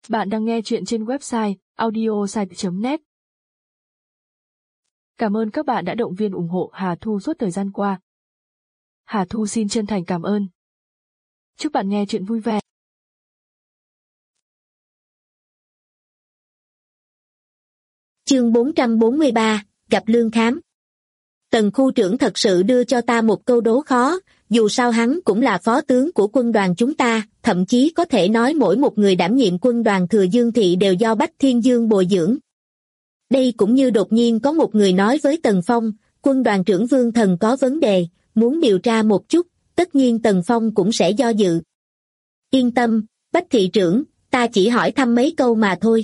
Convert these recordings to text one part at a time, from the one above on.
Bạn đang nghe chuyện trên website audiosite.net. Cảm ơn các bạn đã động viên ủng hộ Hà Thu suốt thời gian qua. Hà Thu xin chân thành cảm ơn. Chúc bạn nghe chuyện vui vẻ. Chương 443, gặp Lương Khám. Tần khu trưởng thật sự đưa cho ta một câu đố khó, dù sao hắn cũng là phó tướng của quân đoàn chúng ta, thậm chí có thể nói mỗi một người đảm nhiệm quân đoàn Thừa Dương Thị đều do Bách Thiên Dương bồi dưỡng. Đây cũng như đột nhiên có một người nói với Tần Phong, quân đoàn trưởng Vương Thần có vấn đề, muốn điều tra một chút, tất nhiên Tần Phong cũng sẽ do dự. Yên tâm, Bách thị trưởng, ta chỉ hỏi thăm mấy câu mà thôi.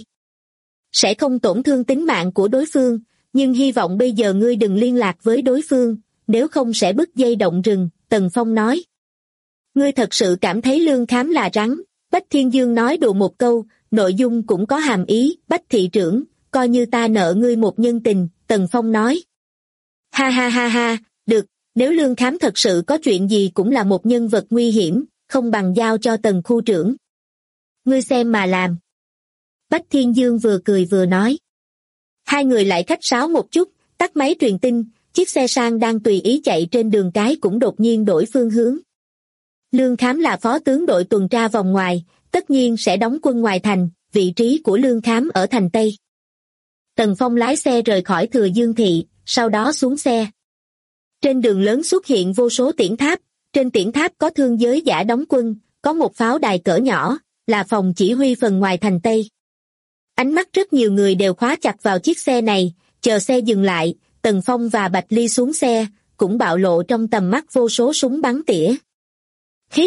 Sẽ không tổn thương tính mạng của đối phương, nhưng hy vọng bây giờ ngươi đừng liên lạc với đối phương, nếu không sẽ bứt dây động rừng, Tần Phong nói. Ngươi thật sự cảm thấy Lương Khám là rắn, Bách Thiên Dương nói đùa một câu, nội dung cũng có hàm ý, Bách thị trưởng, coi như ta nợ ngươi một nhân tình, Tần Phong nói. Ha ha ha ha, được, nếu Lương Khám thật sự có chuyện gì cũng là một nhân vật nguy hiểm, không bằng giao cho Tần khu trưởng. Ngươi xem mà làm. Bách Thiên Dương vừa cười vừa nói. Hai người lại khách sáo một chút, tắt máy truyền tin, chiếc xe sang đang tùy ý chạy trên đường cái cũng đột nhiên đổi phương hướng. Lương Khám là phó tướng đội tuần tra vòng ngoài, tất nhiên sẽ đóng quân ngoài thành, vị trí của Lương Khám ở thành Tây. Tần Phong lái xe rời khỏi Thừa Dương Thị, sau đó xuống xe. Trên đường lớn xuất hiện vô số tiễn tháp, trên tiễn tháp có thương giới giả đóng quân, có một pháo đài cỡ nhỏ, là phòng chỉ huy phần ngoài thành Tây. Ánh mắt rất nhiều người đều khóa chặt vào chiếc xe này, chờ xe dừng lại, Tần Phong và Bạch Ly xuống xe, cũng bạo lộ trong tầm mắt vô số súng bắn tỉa. Hít!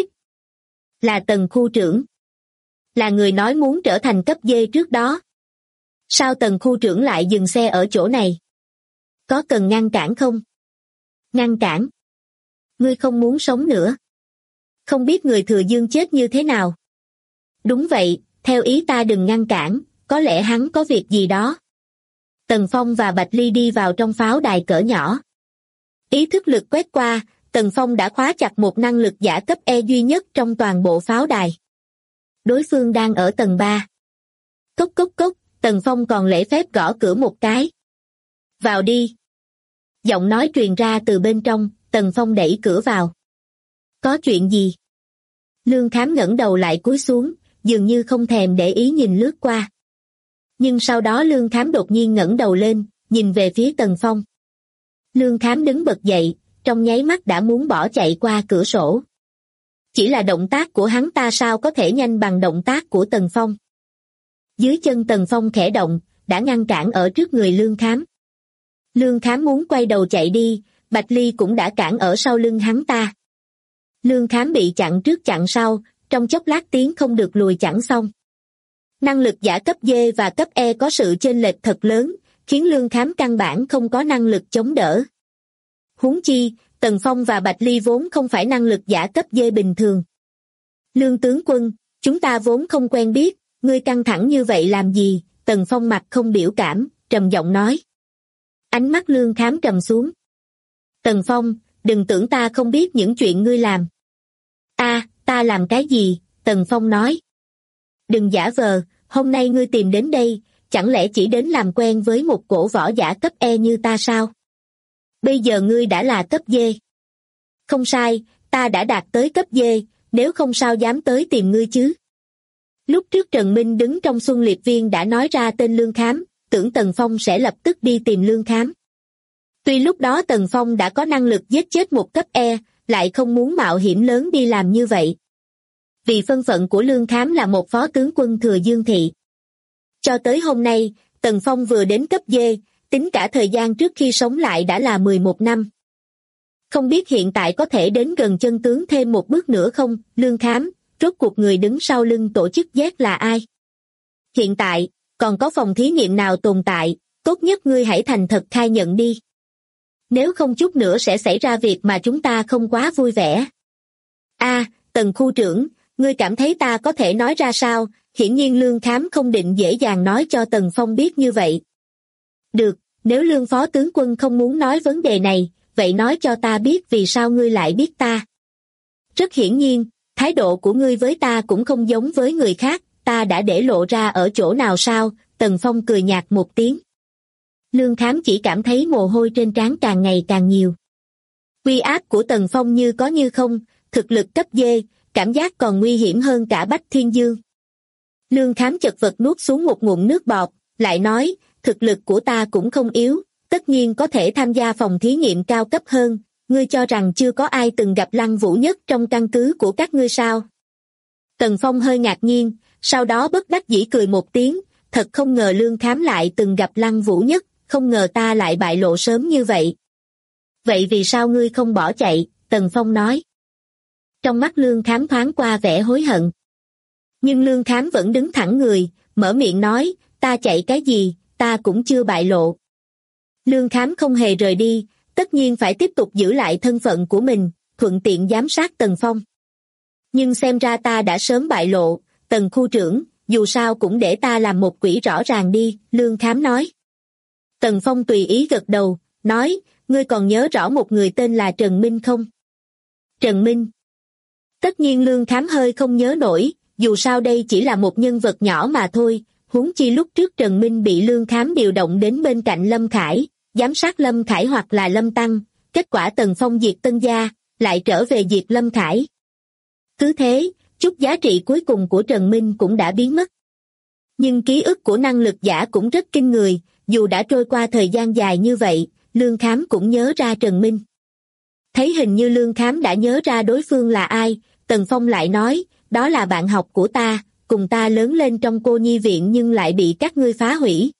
Là Tần khu trưởng. Là người nói muốn trở thành cấp D trước đó. Sao Tần khu trưởng lại dừng xe ở chỗ này? Có cần ngăn cản không? Ngăn cản? Ngươi không muốn sống nữa. Không biết người Thừa Dương chết như thế nào? Đúng vậy, theo ý ta đừng ngăn cản, có lẽ hắn có việc gì đó. Tần Phong và Bạch Ly đi vào trong pháo đài cỡ nhỏ. Ý thức lực quét qua, Tần Phong đã khóa chặt một năng lực giả cấp E duy nhất trong toàn bộ pháo đài. Đối phương đang ở tầng 3. Cốc cốc cốc, Tần Phong còn lễ phép gõ cửa một cái. Vào đi. Giọng nói truyền ra từ bên trong, Tần Phong đẩy cửa vào. Có chuyện gì? Lương Khám ngẩng đầu lại cúi xuống, dường như không thèm để ý nhìn lướt qua. Nhưng sau đó Lương Khám đột nhiên ngẩng đầu lên, nhìn về phía Tần Phong. Lương Khám đứng bật dậy, trong nháy mắt đã muốn bỏ chạy qua cửa sổ. Chỉ là động tác của hắn ta sao có thể nhanh bằng động tác của Tần Phong. Dưới chân Tần Phong khẽ động, đã ngăn cản ở trước người Lương Khám. Lương Khám muốn quay đầu chạy đi, Bạch Ly cũng đã cản ở sau lưng hắn ta. Lương Khám bị chặn trước chặn sau, trong chốc lát tiến không được lùi chẳng xong. Năng lực giả cấp D và cấp E có sự chênh lệch thật lớn, khiến Lương Khám căn bản không có năng lực chống đỡ. Huống chi, Tần Phong và Bạch Ly vốn không phải năng lực giả cấp D bình thường. Lương tướng quân, chúng ta vốn không quen biết, ngươi căng thẳng như vậy làm gì? Tần Phong mặt không biểu cảm, trầm giọng nói. Ánh mắt Lương Khám trầm xuống. Tần Phong, đừng tưởng ta không biết những chuyện ngươi làm. Ta làm cái gì? Tần Phong nói. Đừng giả vờ, hôm nay ngươi tìm đến đây, chẳng lẽ chỉ đến làm quen với một cổ võ giả cấp E như ta sao? Bây giờ ngươi đã là cấp D. Không sai, ta đã đạt tới cấp D, nếu không sao dám tới tìm ngươi chứ. Lúc trước Trần Minh đứng trong Xuân Liệt Viên đã nói ra tên Lương Khám, tưởng Tần Phong sẽ lập tức đi tìm Lương Khám. Tuy lúc đó Tần Phong đã có năng lực giết chết một cấp E, lại không muốn mạo hiểm lớn đi làm như vậy. Vì thân phận của Lương Khám là một phó tướng quân Thừa Dương Thị. Cho tới hôm nay, Tần Phong vừa đến cấp D, tính cả thời gian trước khi sống lại đã là 11 năm. Không biết hiện tại có thể đến gần chân tướng thêm một bước nữa không? Lương Khám, rốt cuộc người đứng sau lưng tổ chức Z là ai? Hiện tại, còn có phòng thí nghiệm nào tồn tại, tốt nhất ngươi hãy thành thật khai nhận đi. Nếu không chút nữa sẽ xảy ra việc mà chúng ta không quá vui vẻ. Tần khu trưởng, ngươi cảm thấy ta có thể nói ra sao? Hiển nhiên Lương Khám không định dễ dàng nói cho Tần Phong biết như vậy. Được, nếu Lương phó tướng quân không muốn nói vấn đề này, vậy nói cho ta biết vì sao ngươi lại biết ta. Rất hiển nhiên, thái độ của ngươi với ta cũng không giống với người khác, ta đã để lộ ra ở chỗ nào sao? Tần Phong cười nhạt một tiếng. Lương Khám chỉ cảm thấy mồ hôi trên trán càng ngày càng nhiều. Uy áp của Tần Phong như có như không, thực lực cấp D, cảm giác còn nguy hiểm hơn cả Bách Thiên Dương. Lương Khám chật vật nuốt xuống một ngụm nước bọt, lại nói, thực lực của ta cũng không yếu, tất nhiên có thể tham gia phòng thí nghiệm cao cấp hơn, ngươi cho rằng chưa có ai từng gặp Lăng Vũ Nhất trong căn cứ của các ngươi sao? Tần Phong hơi ngạc nhiên, sau đó bất đắc dĩ cười một tiếng, thật không ngờ Lương Khám lại từng gặp Lăng Vũ Nhất, không ngờ ta lại bại lộ sớm như vậy. Vậy vì sao ngươi không bỏ chạy? Tần Phong nói. Trong mắt Lương Khám thoáng qua vẻ hối hận. Nhưng Lương Khám vẫn đứng thẳng người, mở miệng nói, ta chạy cái gì, ta cũng chưa bại lộ. Lương Khám không hề rời đi, tất nhiên phải tiếp tục giữ lại thân phận của mình, thuận tiện giám sát Tần Phong. Nhưng xem ra ta đã sớm bại lộ, Tần khu trưởng, dù sao cũng để ta làm một quỷ rõ ràng đi, Lương Khám nói. Tần Phong tùy ý gật đầu, nói, ngươi còn nhớ rõ một người tên là Trần Minh không? Trần Minh. Tất nhiên Lương Khám hơi không nhớ nổi, dù sao đây chỉ là một nhân vật nhỏ mà thôi, huống chi lúc trước Trần Minh bị Lương Khám điều động đến bên cạnh Lâm Khải, giám sát Lâm Khải hoặc là Lâm Tăng, kết quả Tần Phong diệt Tân Gia, lại trở về diệt Lâm Khải. Cứ thế, chút giá trị cuối cùng của Trần Minh cũng đã biến mất. Nhưng ký ức của năng lực giả cũng rất kinh người, dù đã trôi qua thời gian dài như vậy, Lương Khám cũng nhớ ra Trần Minh. Thấy hình như Lương Khám đã nhớ ra đối phương là ai, Tần Phong lại nói, đó là bạn học của ta, cùng ta lớn lên trong cô nhi viện nhưng lại bị các ngươi phá hủy.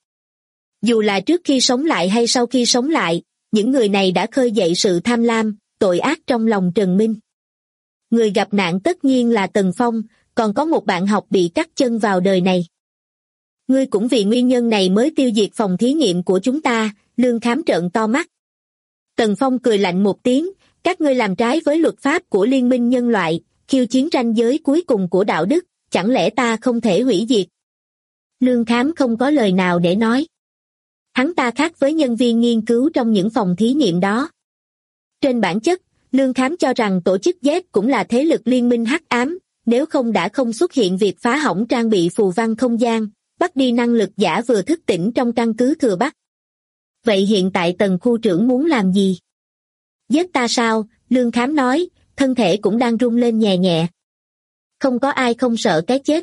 Dù là trước khi sống lại hay sau khi sống lại, những người này đã khơi dậy sự tham lam, tội ác trong lòng Trần Minh. Người gặp nạn tất nhiên là Tần Phong, còn có một bạn học bị cắt chân vào đời này. Ngươi cũng vì nguyên nhân này mới tiêu diệt phòng thí nghiệm của chúng ta, Lương Khám trợn to mắt. Tần Phong cười lạnh một tiếng, các ngươi làm trái với luật pháp của Liên minh nhân loại, khiêu chiến ranh giới cuối cùng của đạo đức, chẳng lẽ ta không thể hủy diệt? Lương Khám không có lời nào để nói. Hắn ta khác với nhân viên nghiên cứu trong những phòng thí nghiệm đó. Trên bản chất, Lương Khám cho rằng tổ chức Z cũng là thế lực liên minh hắc ám, nếu không đã không xuất hiện việc phá hỏng trang bị phù văn không gian, bắt đi năng lực giả vừa thức tỉnh trong căn cứ Thừa Bắc. Vậy hiện tại Tần khu trưởng muốn làm gì? Giết ta sao? Lương Khám nói, thân thể cũng đang rung lên nhẹ nhẹ. Không có ai không sợ cái chết.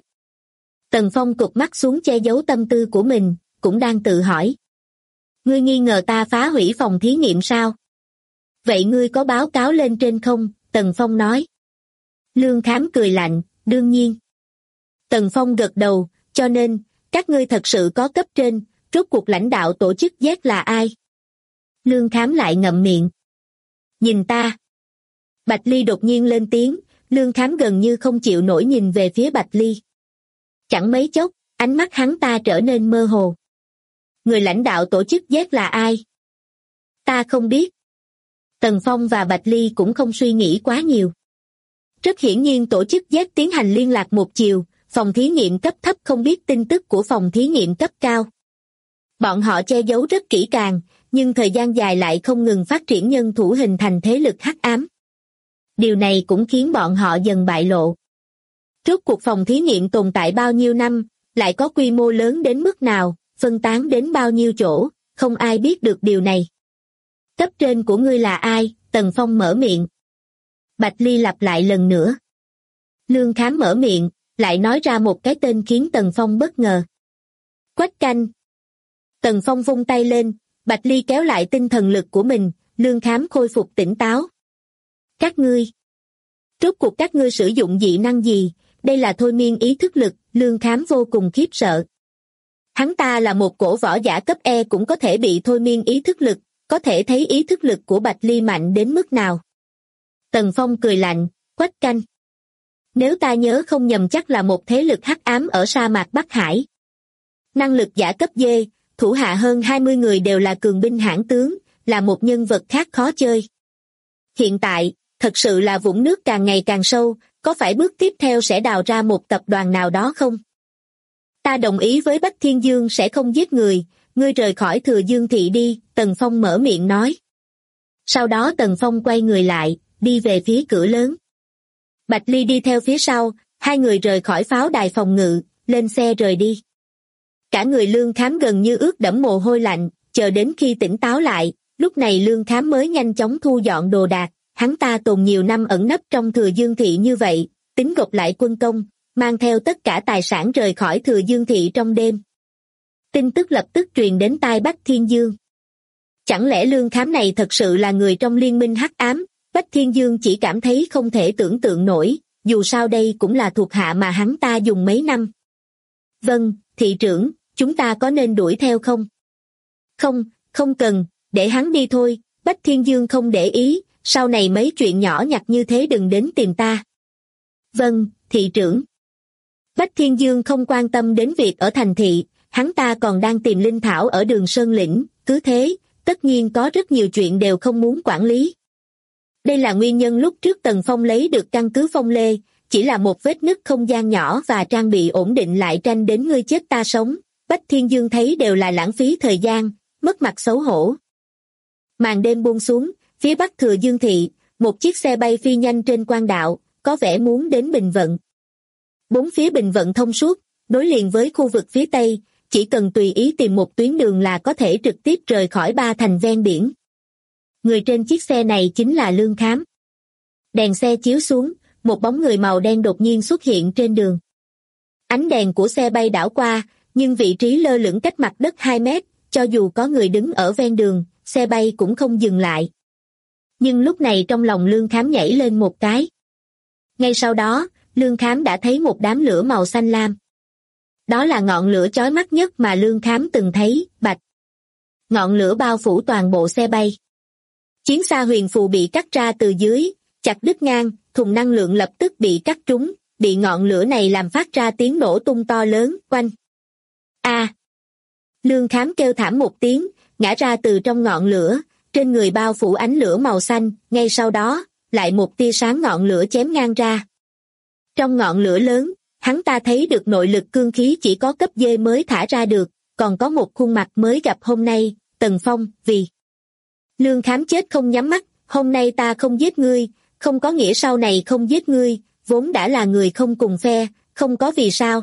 Tần Phong cụp mắt xuống che giấu tâm tư của mình, cũng đang tự hỏi. Ngươi nghi ngờ ta phá hủy phòng thí nghiệm sao? Vậy ngươi có báo cáo lên trên không? Tần Phong nói. Lương Khám cười lạnh, đương nhiên. Tần Phong gật đầu, cho nên, các ngươi thật sự có cấp trên, rốt cuộc lãnh đạo tổ chức Z là ai? Lương Khám lại ngậm miệng. Nhìn ta. Bạch Ly đột nhiên lên tiếng, Lương Khám gần như không chịu nổi nhìn về phía Bạch Ly. Chẳng mấy chốc, ánh mắt hắn ta trở nên mơ hồ. Người lãnh đạo tổ chức Z là ai? Ta không biết. Tần Phong và Bạch Ly cũng không suy nghĩ quá nhiều. Rất hiển nhiên tổ chức Z tiến hành liên lạc một chiều, phòng thí nghiệm cấp thấp không biết tin tức của phòng thí nghiệm cấp cao. Bọn họ che giấu rất kỹ càng, nhưng thời gian dài lại không ngừng phát triển nhân thủ hình thành thế lực hắc ám. Điều này cũng khiến bọn họ dần bại lộ. Rốt cuộc phòng thí nghiệm tồn tại bao nhiêu năm, lại có quy mô lớn đến mức nào, phân tán đến bao nhiêu chỗ, không ai biết được điều này. Cấp trên của ngươi là ai? Tần Phong mở miệng. Bạch Ly lặp lại lần nữa. Lương Khám mở miệng, lại nói ra một cái tên khiến Tần Phong bất ngờ. Quách Canh. Tần Phong vung tay lên, Bạch Ly kéo lại tinh thần lực của mình, Lương Khám khôi phục tỉnh táo. Các ngươi. Rốt cuộc các ngươi sử dụng dị năng gì? Đây là thôi miên ý thức lực, Lương Khám vô cùng khiếp sợ. Hắn ta là một cổ võ giả cấp E cũng có thể bị thôi miên ý thức lực, có thể thấy ý thức lực của Bạch Ly mạnh đến mức nào. Tần Phong cười lạnh, Quách Canh. Nếu ta nhớ không nhầm chắc là một thế lực hắc ám ở sa mạc Bắc Hải. Năng lực giả cấp D, thủ hạ hơn 20 người đều là cường binh hãn tướng, là một nhân vật khác khó chơi. Hiện tại, thật sự là vũng nước càng ngày càng sâu, có phải bước tiếp theo sẽ đào ra một tập đoàn nào đó không? Ta đồng ý với Bách Thiên Dương sẽ không giết người, ngươi rời khỏi Thừa Dương thị đi, Tần Phong mở miệng nói. Sau đó Tần Phong quay người lại, đi về phía cửa lớn. Bạch Ly đi theo phía sau, hai người rời khỏi pháo đài phòng ngự, lên xe rời đi. Cả người Lương Khám gần như ướt đẫm mồ hôi lạnh, chờ đến khi tỉnh táo lại, lúc này Lương Khám mới nhanh chóng thu dọn đồ đạc, hắn ta tồn nhiều năm ẩn nấp trong Thừa Dương Thị như vậy, tính gộp lại quân công, mang theo tất cả tài sản rời khỏi Thừa Dương Thị trong đêm. Tin tức lập tức truyền đến tai Bách Thiên Dương. Chẳng lẽ Lương Khám này thật sự là người trong liên minh hắc ám? Bách Thiên Dương chỉ cảm thấy không thể tưởng tượng nổi, dù sao đây cũng là thuộc hạ mà hắn ta dùng mấy năm. Vâng, thị trưởng, chúng ta có nên đuổi theo không? Không, không cần, để hắn đi thôi, Bách Thiên Dương không để ý, sau này mấy chuyện nhỏ nhặt như thế đừng đến tìm ta. Vâng, thị trưởng. Bách Thiên Dương không quan tâm đến việc ở thành thị, hắn ta còn đang tìm linh thảo ở Đường Sơn Lĩnh, cứ thế, tất nhiên có rất nhiều chuyện đều không muốn quản lý. Đây là nguyên nhân lúc trước Tần Phong lấy được căn cứ Phong Lê, chỉ là một vết nứt không gian nhỏ và trang bị ổn định lại tranh đến ngươi chết ta sống, Bách Thiên Dương thấy đều là lãng phí thời gian, mất mặt xấu hổ. Màn đêm buông xuống, phía bắc Thừa Dương Thị, một chiếc xe bay phi nhanh trên quang đạo, có vẻ muốn đến Bình Vận. Bốn phía Bình Vận thông suốt, nối liền với khu vực phía tây, chỉ cần tùy ý tìm một tuyến đường là có thể trực tiếp rời khỏi ba thành ven biển. Người trên chiếc xe này chính là Lương Khám. Đèn xe chiếu xuống, một bóng người màu đen đột nhiên xuất hiện trên đường. Ánh đèn của xe bay đảo qua, nhưng vị trí lơ lửng cách mặt đất 2 mét, cho dù có người đứng ở ven đường, xe bay cũng không dừng lại. Nhưng lúc này trong lòng Lương Khám nhảy lên một cái. Ngay sau đó, Lương Khám đã thấy một đám lửa màu xanh lam. Đó là ngọn lửa chói mắt nhất mà Lương Khám từng thấy, bạch. Ngọn lửa bao phủ toàn bộ xe bay. Chiến xa huyền phù bị cắt ra từ dưới, chặt đứt ngang, thùng năng lượng lập tức bị cắt trúng, bị ngọn lửa này làm phát ra tiếng nổ tung to lớn, oanh. A! Lương Khám kêu thảm một tiếng, ngã ra từ trong ngọn lửa, trên người bao phủ ánh lửa màu xanh, ngay sau đó, lại một tia sáng ngọn lửa chém ngang ra. Trong ngọn lửa lớn, hắn ta thấy được nội lực cương khí chỉ có cấp D mới thả ra được, còn có một khuôn mặt mới gặp hôm nay, Tần Phong, vì. Lương Khám chết không nhắm mắt, hôm nay ta không giết ngươi, không có nghĩa sau này không giết ngươi, vốn đã là người không cùng phe, không có vì sao.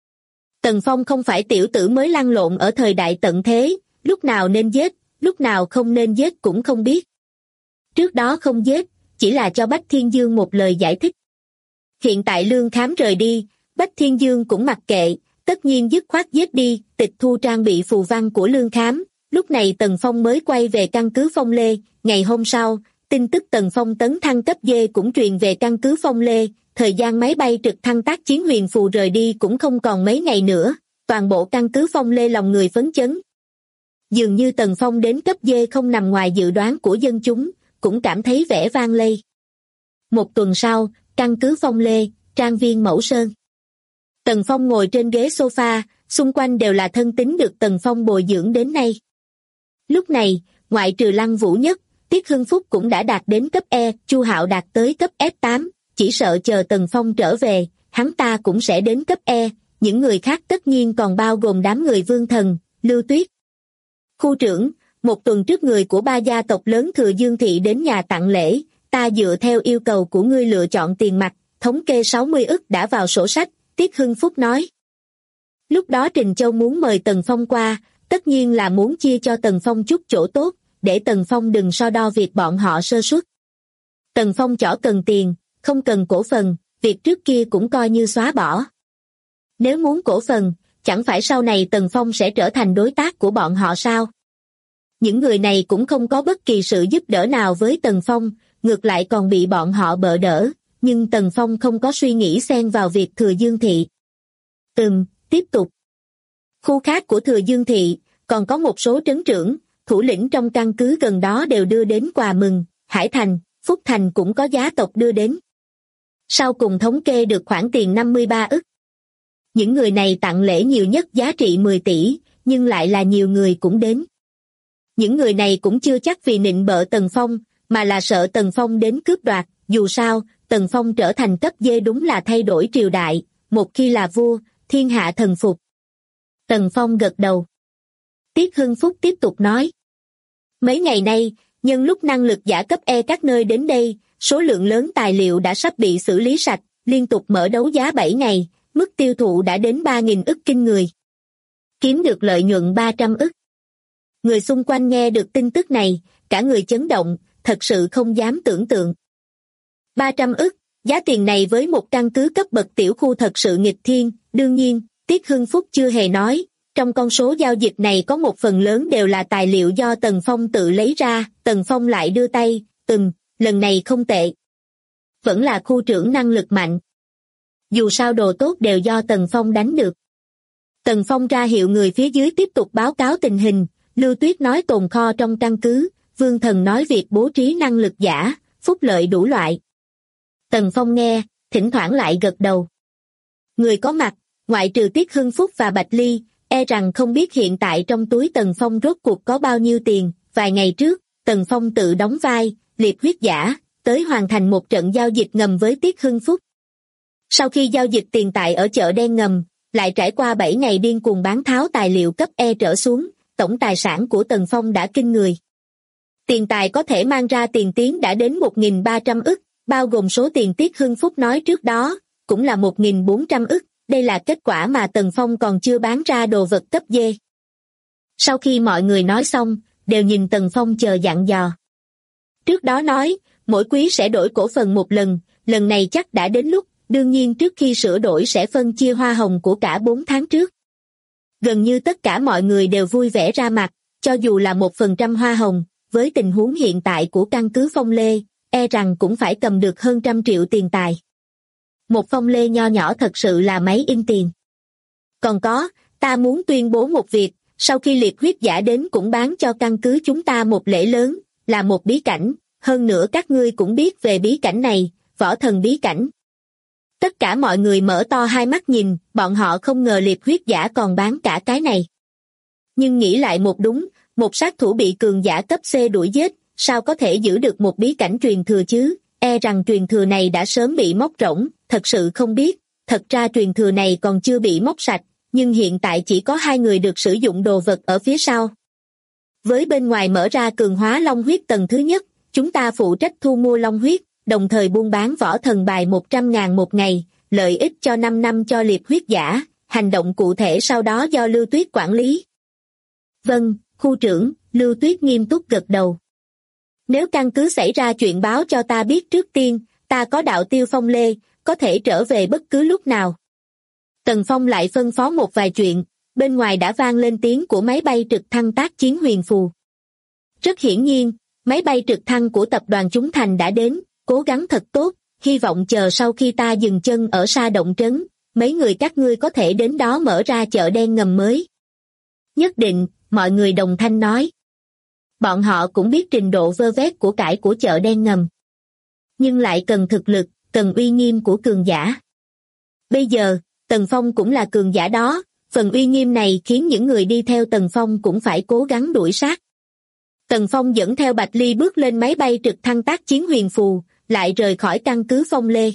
Tần Phong không phải tiểu tử mới lăn lộn ở thời đại tận thế, lúc nào nên giết, lúc nào không nên giết cũng không biết. Trước đó không giết, chỉ là cho Bách Thiên Dương một lời giải thích. Hiện tại Lương Khám rời đi, Bách Thiên Dương cũng mặc kệ, tất nhiên dứt khoát giết đi, tịch thu trang bị phù văn của Lương Khám. Lúc này Tần Phong mới quay về căn cứ Phong Lê, ngày hôm sau, tin tức Tần Phong tấn thăng cấp D cũng truyền về căn cứ Phong Lê, thời gian máy bay trực thăng tác chiến huyền phù rời đi cũng không còn mấy ngày nữa, toàn bộ căn cứ Phong Lê lòng người phấn chấn. Dường như Tần Phong đến cấp D không nằm ngoài dự đoán của dân chúng, cũng cảm thấy vẻ vang lây. Một tuần sau, căn cứ Phong Lê, trang viên Mẫu Sơn. Tần Phong ngồi trên ghế sofa, xung quanh đều là thân tín được Tần Phong bồi dưỡng đến nay. Lúc này, ngoại trừ Lăng Vũ Nhất, Tiết Hưng Phúc cũng đã đạt đến cấp E, Chu Hạo đạt tới cấp F8, chỉ sợ chờ Tần Phong trở về, hắn ta cũng sẽ đến cấp E, những người khác tất nhiên còn bao gồm đám người Vương Thần, Lưu Tuyết. Khu trưởng, một tuần trước người của ba gia tộc lớn Thừa Dương Thị đến nhà tặng lễ, ta dựa theo yêu cầu của ngươi lựa chọn tiền mặt, thống kê 60 ức đã vào sổ sách, Tiết Hưng Phúc nói. Lúc đó Trình Châu muốn mời Tần Phong qua, tất nhiên là muốn chia cho Tần Phong chút chỗ tốt, để Tần Phong đừng so đo việc bọn họ sơ suất. Tần Phong chỏ cần tiền, không cần cổ phần, việc trước kia cũng coi như xóa bỏ. Nếu muốn cổ phần, chẳng phải sau này Tần Phong sẽ trở thành đối tác của bọn họ sao? Những người này cũng không có bất kỳ sự giúp đỡ nào với Tần Phong, ngược lại còn bị bọn họ bợ đỡ, nhưng Tần Phong không có suy nghĩ xen vào việc Thừa Dương Thị. Tiếp tục. Khu khác của Thừa Dương Thị, còn có một số trấn trưởng, thủ lĩnh trong căn cứ gần đó đều đưa đến quà mừng, Hải Thành, Phúc Thành cũng có giá tộc đưa đến. Sau cùng thống kê được khoản tiền 53 ức. Những người này tặng lễ nhiều nhất giá trị 10 tỷ, nhưng lại là nhiều người cũng đến. Những người này cũng chưa chắc vì nịnh bợ Tần Phong, mà là sợ Tần Phong đến cướp đoạt, dù sao, Tần Phong trở thành cấp D đúng là thay đổi triều đại, một khi là vua, thiên hạ thần phục. Tần Phong gật đầu. Tiết Hưng Phúc tiếp tục nói. Mấy ngày nay, nhân lúc năng lực giả cấp E các nơi đến đây, số lượng lớn tài liệu đã sắp bị xử lý sạch, liên tục mở đấu giá 7 ngày, mức tiêu thụ đã đến 3.000 ức kinh người. Kiếm được lợi nhuận 300 ức. Người xung quanh nghe được tin tức này, cả người chấn động, thật sự không dám tưởng tượng. 300 ức, giá tiền này với một căn cứ cấp bậc tiểu khu thật sự nghịch thiên. Đương nhiên, Tiết Hưng Phúc chưa hề nói, trong con số giao dịch này có một phần lớn đều là tài liệu do Tần Phong tự lấy ra. Tần Phong lại đưa tay, lần này không tệ. Vẫn là khu trưởng năng lực mạnh. Dù sao đồ tốt đều do Tần Phong đánh được. Tần Phong ra hiệu người phía dưới tiếp tục báo cáo tình hình. Lưu Tuyết nói tồn kho trong căn cứ, Vương Thần nói việc bố trí năng lực giả, phúc lợi đủ loại. Tần Phong nghe, thỉnh thoảng lại gật đầu. Người có mặt, ngoại trừ Tiết Hưng Phúc và Bạch Ly, e rằng không biết hiện tại trong túi Tần Phong rốt cuộc có bao nhiêu tiền. Vài ngày trước, Tần Phong tự đóng vai, liệp huyết giả, tới hoàn thành một trận giao dịch ngầm với Tiết Hưng Phúc. Sau khi giao dịch tiền tài ở chợ đen ngầm, lại trải qua 7 ngày điên cuồng bán tháo tài liệu cấp E trở xuống, tổng tài sản của Tần Phong đã kinh người. Tiền tài có thể mang ra tiền tiến đã đến 1.300 ức, bao gồm số tiền Tiết Hưng Phúc nói trước đó, cũng là 1.400 ức. Đây là kết quả mà Tần Phong còn chưa bán ra đồ vật cấp D. Sau khi mọi người nói xong, đều nhìn Tần Phong chờ dặn dò. Trước đó nói, mỗi quý sẽ đổi cổ phần một lần này chắc đã đến lúc, đương nhiên trước khi sửa đổi sẽ phân chia hoa hồng của cả 4 tháng trước. Gần như tất cả mọi người đều vui vẻ ra mặt, cho dù là 1% hoa hồng, với tình huống hiện tại của căn cứ Phong Lê, e rằng cũng phải cầm được hơn 100 triệu tiền tài. Một Phong Lê nho nhỏ thật sự là máy in tiền. Còn có, ta muốn tuyên bố một việc, sau khi liệt huyết giả đến cũng bán cho căn cứ chúng ta một lễ lớn, là một bí cảnh, hơn nữa các ngươi cũng biết về bí cảnh này, võ thần bí cảnh. Tất cả mọi người mở to hai mắt nhìn, bọn họ không ngờ liệt huyết giả còn bán cả cái này. Nhưng nghĩ lại một đúng, một sát thủ bị cường giả cấp C đuổi giết, sao có thể giữ được một bí cảnh truyền thừa chứ, e rằng truyền thừa này đã sớm bị móc rỗng, thật sự không biết, thật ra truyền thừa này còn chưa bị móc sạch, nhưng hiện tại chỉ có 2 người được sử dụng đồ vật ở phía sau. Với bên ngoài mở ra cường hóa long huyết tầng thứ nhất, chúng ta phụ trách thu mua long huyết, đồng thời buôn bán võ thần bài 100.000 một ngày, lợi ích cho 5 năm cho liệt huyết giả, hành động cụ thể sau đó do Lưu Tuyết quản lý. Vâng, khu trưởng, Lưu Tuyết nghiêm túc gật đầu. Nếu căn cứ xảy ra chuyện báo cho ta biết trước tiên, ta có đạo tiêu Phong Lê, có thể trở về bất cứ lúc nào. Tần Phong lại phân phó một vài chuyện, bên ngoài đã vang lên tiếng của máy bay trực thăng tác chiến huyền phù. Rất hiển nhiên, máy bay trực thăng của tập đoàn Chúng Thành đã đến, cố gắng thật tốt, hy vọng chờ sau khi ta dừng chân ở Sa Động Trấn, mấy người các ngươi có thể đến đó mở ra chợ đen ngầm mới. Nhất định, mọi người đồng thanh nói. Bọn họ cũng biết trình độ vơ vét của cải của chợ đen ngầm. Nhưng lại cần thực lực, cần uy nghiêm của cường giả. Bây giờ, Tần Phong cũng là cường giả đó, phần uy nghiêm này khiến những người đi theo Tần Phong cũng phải cố gắng đuổi sát. Tần Phong dẫn theo Bạch Ly bước lên máy bay trực thăng tác chiến huyền phù, lại rời khỏi căn cứ Phong Lê.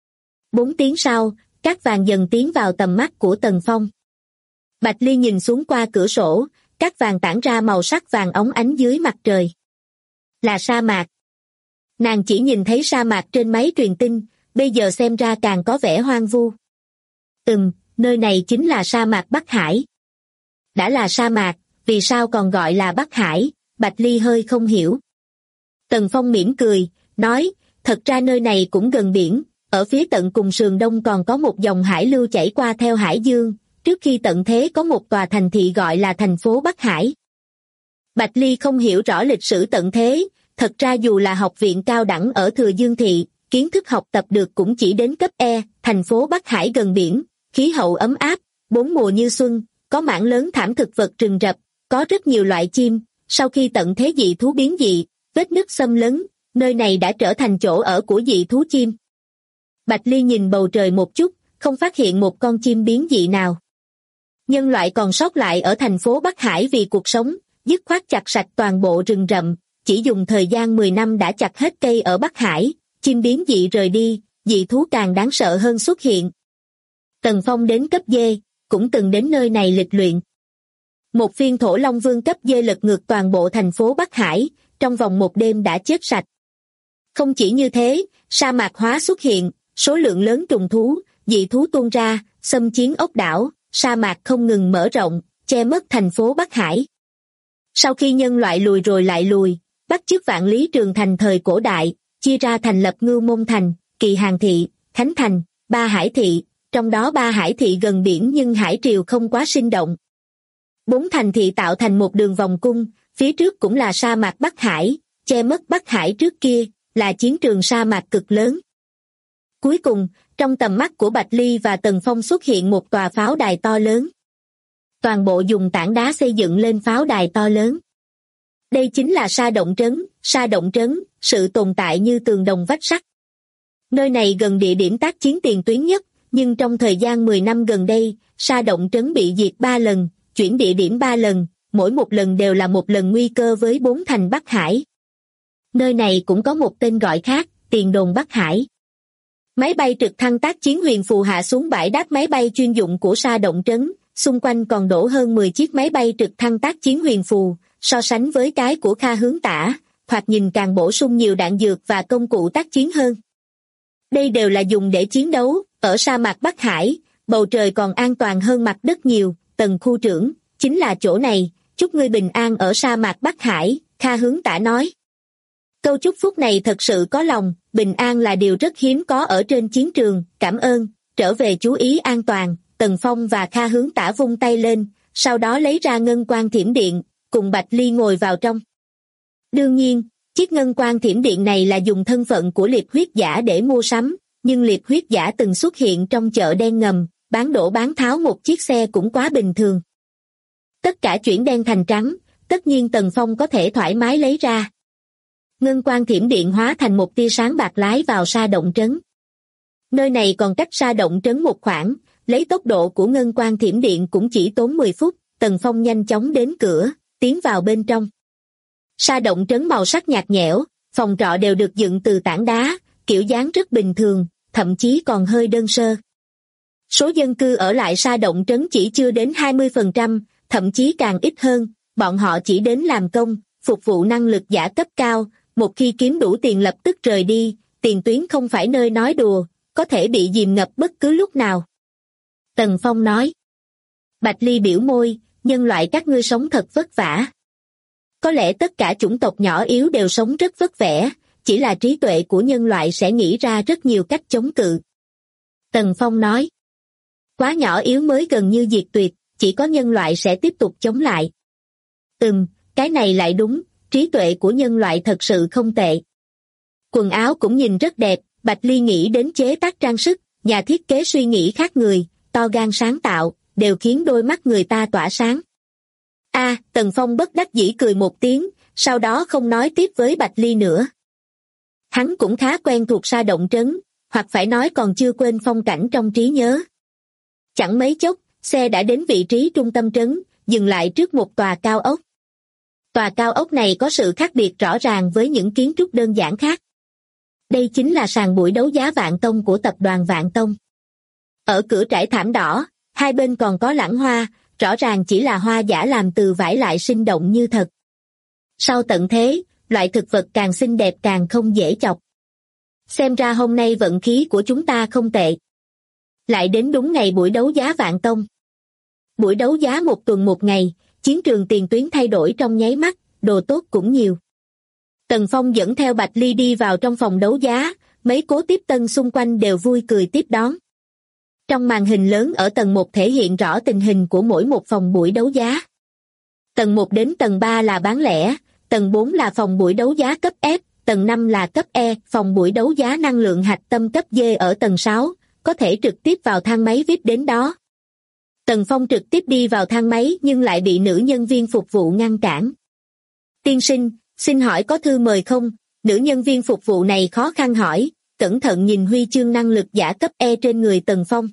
4 tiếng sau, cát vàng dần tiến vào tầm mắt của Tần Phong. Bạch Ly nhìn xuống qua cửa sổ, cát vàng tản ra màu sắc vàng óng ánh dưới mặt trời. Là sa mạc. Nàng chỉ nhìn thấy sa mạc trên máy truyền tin, bây giờ xem ra càng có vẻ hoang vu. Nơi này chính là sa mạc Bắc Hải. Đã là sa mạc, vì sao còn gọi là Bắc Hải? Bạch Ly hơi không hiểu. Tần Phong mỉm cười, nói, thật ra nơi này cũng gần biển, ở phía tận cùng sườn đông còn có một dòng hải lưu chảy qua theo hải dương, trước khi tận thế có một tòa thành thị gọi là thành phố Bắc Hải. Bạch Ly không hiểu rõ lịch sử tận thế, thật ra dù là học viện cao đẳng ở Thừa Dương Thị, kiến thức học tập được cũng chỉ đến cấp E, thành phố Bắc Hải gần biển, khí hậu ấm áp, 4 mùa như xuân, có mảng lớn thảm thực vật rừng rập, có rất nhiều loại chim, sau khi tận thế dị thú biến dị, vết nứt xâm lấn, nơi này đã trở thành chỗ ở của dị thú chim. Bạch Ly nhìn bầu trời một chút, không phát hiện một con chim biến dị nào. Nhân loại còn sót lại ở thành phố Bắc Hải vì cuộc sống, dứt khoát chặt sạch toàn bộ rừng rậm, chỉ dùng thời gian 10 năm đã chặt hết cây ở Bắc Hải, chim biến dị rời đi, dị thú càng đáng sợ hơn xuất hiện. Tần Phong đến cấp D, cũng từng đến nơi này lịch luyện. Một phiên thổ long vương cấp D lật ngược toàn bộ thành phố Bắc Hải, trong vòng một đêm đã chết sạch. Không chỉ như thế, sa mạc hóa xuất hiện, số lượng lớn trùng thú, dị thú tuôn ra, xâm chiếm ốc đảo, sa mạc không ngừng mở rộng, che mất thành phố Bắc Hải. Sau khi nhân loại lùi rồi lại lùi, bắt chước Vạn Lý Trường Thành thời cổ đại, chia ra thành lập Ngưu Môn Thành, Kỳ Hàng Thị, Khánh Thành, Ba Hải Thị, trong đó Ba Hải Thị gần biển nhưng hải triều không quá sinh động. 4 thành thị tạo thành một đường vòng cung, phía trước cũng là sa mạc Bắc Hải, che mất Bắc Hải trước kia, là chiến trường sa mạc cực lớn. Cuối cùng, trong tầm mắt của Bạch Ly và Tần Phong xuất hiện một tòa pháo đài to lớn. Toàn bộ dùng tảng đá xây dựng lên pháo đài to lớn. Đây chính là Sa Động Trấn, sự tồn tại như tường đồng vách sắt. Nơi này gần địa điểm tác chiến tiền tuyến nhất, nhưng trong thời gian 10 năm gần đây, Sa Động Trấn bị diệt 3 lần, chuyển địa điểm 3 lần, mỗi một lần đều là một lần nguy cơ với 4 thành Bắc Hải. Nơi này cũng có một tên gọi khác, Tiền Đồn Bắc Hải. Máy bay trực thăng tác chiến Huyền Phù hạ xuống bãi đáp máy bay chuyên dụng của Sa Động Trấn, xung quanh còn đổ hơn 10 chiếc máy bay trực thăng tác chiến Huyền Phù, so sánh với cái của Kha Hướng Tả, thoạt nhìn càng bổ sung nhiều đạn dược và công cụ tác chiến hơn. Đây đều là dùng để chiến đấu, ở sa mạc Bắc Hải, bầu trời còn an toàn hơn mặt đất nhiều. Tần khu trưởng, chính là chỗ này, chúc ngươi bình an ở sa mạc Bắc Hải, Kha Hướng Tả nói. Câu chúc phúc này thật sự có lòng, bình an là điều rất hiếm có ở trên chiến trường, cảm ơn, trở về chú ý an toàn. Tần Phong và Kha Hướng Tả vung tay lên, sau đó lấy ra ngân quang thiểm điện, cùng Bạch Ly ngồi vào trong. Đương nhiên, chiếc ngân quang thiểm điện này là dùng thân phận của liệt huyết giả để mua sắm, nhưng liệt huyết giả từng xuất hiện trong chợ đen ngầm, bán đổ bán tháo một chiếc xe cũng quá bình thường. Tất cả chuyển đen thành trắng, tất nhiên Tần Phong có thể thoải mái lấy ra. Ngân quang thiểm điện hóa thành một tia sáng bạc lái vào Sa Động Trấn. Nơi này còn cách Sa Động Trấn một khoảng, lấy tốc độ của ngân quang thiểm điện cũng chỉ tốn 10 phút, Tần Phong nhanh chóng đến cửa, tiến vào bên trong. Sa Động Trấn màu sắc nhạt nhẽo, phòng trọ đều được dựng từ tảng đá, kiểu dáng rất bình thường, thậm chí còn hơi đơn sơ. Số dân cư ở lại Sa Động Trấn chỉ chưa đến 20%, thậm chí càng ít hơn, bọn họ chỉ đến làm công, phục vụ năng lực giả cấp cao, một khi kiếm đủ tiền lập tức rời đi, tiền tuyến không phải nơi nói đùa, có thể bị dìm ngập bất cứ lúc nào. Tần Phong nói. Bạch Ly biểu môi, nhân loại các ngươi sống thật vất vả. Có lẽ tất cả chủng tộc nhỏ yếu đều sống rất vất vả, chỉ là trí tuệ của nhân loại sẽ nghĩ ra rất nhiều cách chống cự. Tần Phong nói. Quá nhỏ yếu mới gần như diệt tuyệt, chỉ có nhân loại sẽ tiếp tục chống lại. Cái này lại đúng, trí tuệ của nhân loại thật sự không tệ. Quần áo cũng nhìn rất đẹp, Bạch Ly nghĩ đến chế tác trang sức, nhà thiết kế suy nghĩ khác người, to gan sáng tạo, đều khiến đôi mắt người ta tỏa sáng. Tần Phong bất đắc dĩ cười một tiếng, sau đó không nói tiếp với Bạch Ly nữa. Hắn cũng khá quen thuộc Sa Động Trấn, hoặc phải nói còn chưa quên phong cảnh trong trí nhớ. Chẳng mấy chốc, xe đã đến vị trí trung tâm trấn, dừng lại trước một tòa cao ốc. Tòa cao ốc này có sự khác biệt rõ ràng với những kiến trúc đơn giản khác. Đây chính là sàn buổi đấu giá Vạn Tông của tập đoàn Vạn Tông. Ở cửa trải thảm đỏ, hai bên còn có lẵng hoa, rõ ràng chỉ là hoa giả làm từ vải lại sinh động như thật. Sau tận thế, loại thực vật càng xinh đẹp càng không dễ chọc. Xem ra hôm nay vận khí của chúng ta không tệ. Lại đến đúng ngày buổi đấu giá Vạn Tông. Buổi đấu giá một tuần một ngày, chiến trường tiền tuyến thay đổi trong nháy mắt, đồ tốt cũng nhiều. Tần Phong dẫn theo Bạch Ly đi vào trong phòng đấu giá, mấy cố tiếp tân xung quanh đều vui cười tiếp đón. Trong màn hình lớn ở tầng 1 thể hiện rõ tình hình của mỗi một phòng buổi đấu giá. Tầng 1 đến tầng 3 là bán lẻ, tầng 4 là phòng buổi đấu giá cấp F, tầng 5 là cấp E, phòng buổi đấu giá năng lượng hạch tâm cấp D ở tầng 6, có thể trực tiếp vào thang máy VIP đến đó. Tần Phong trực tiếp đi vào thang máy nhưng lại bị nữ nhân viên phục vụ ngăn cản. Tiên sinh, xin hỏi có thư mời không? Nữ nhân viên phục vụ này khó khăn hỏi, cẩn thận nhìn huy chương năng lực giả cấp E trên người Tần Phong.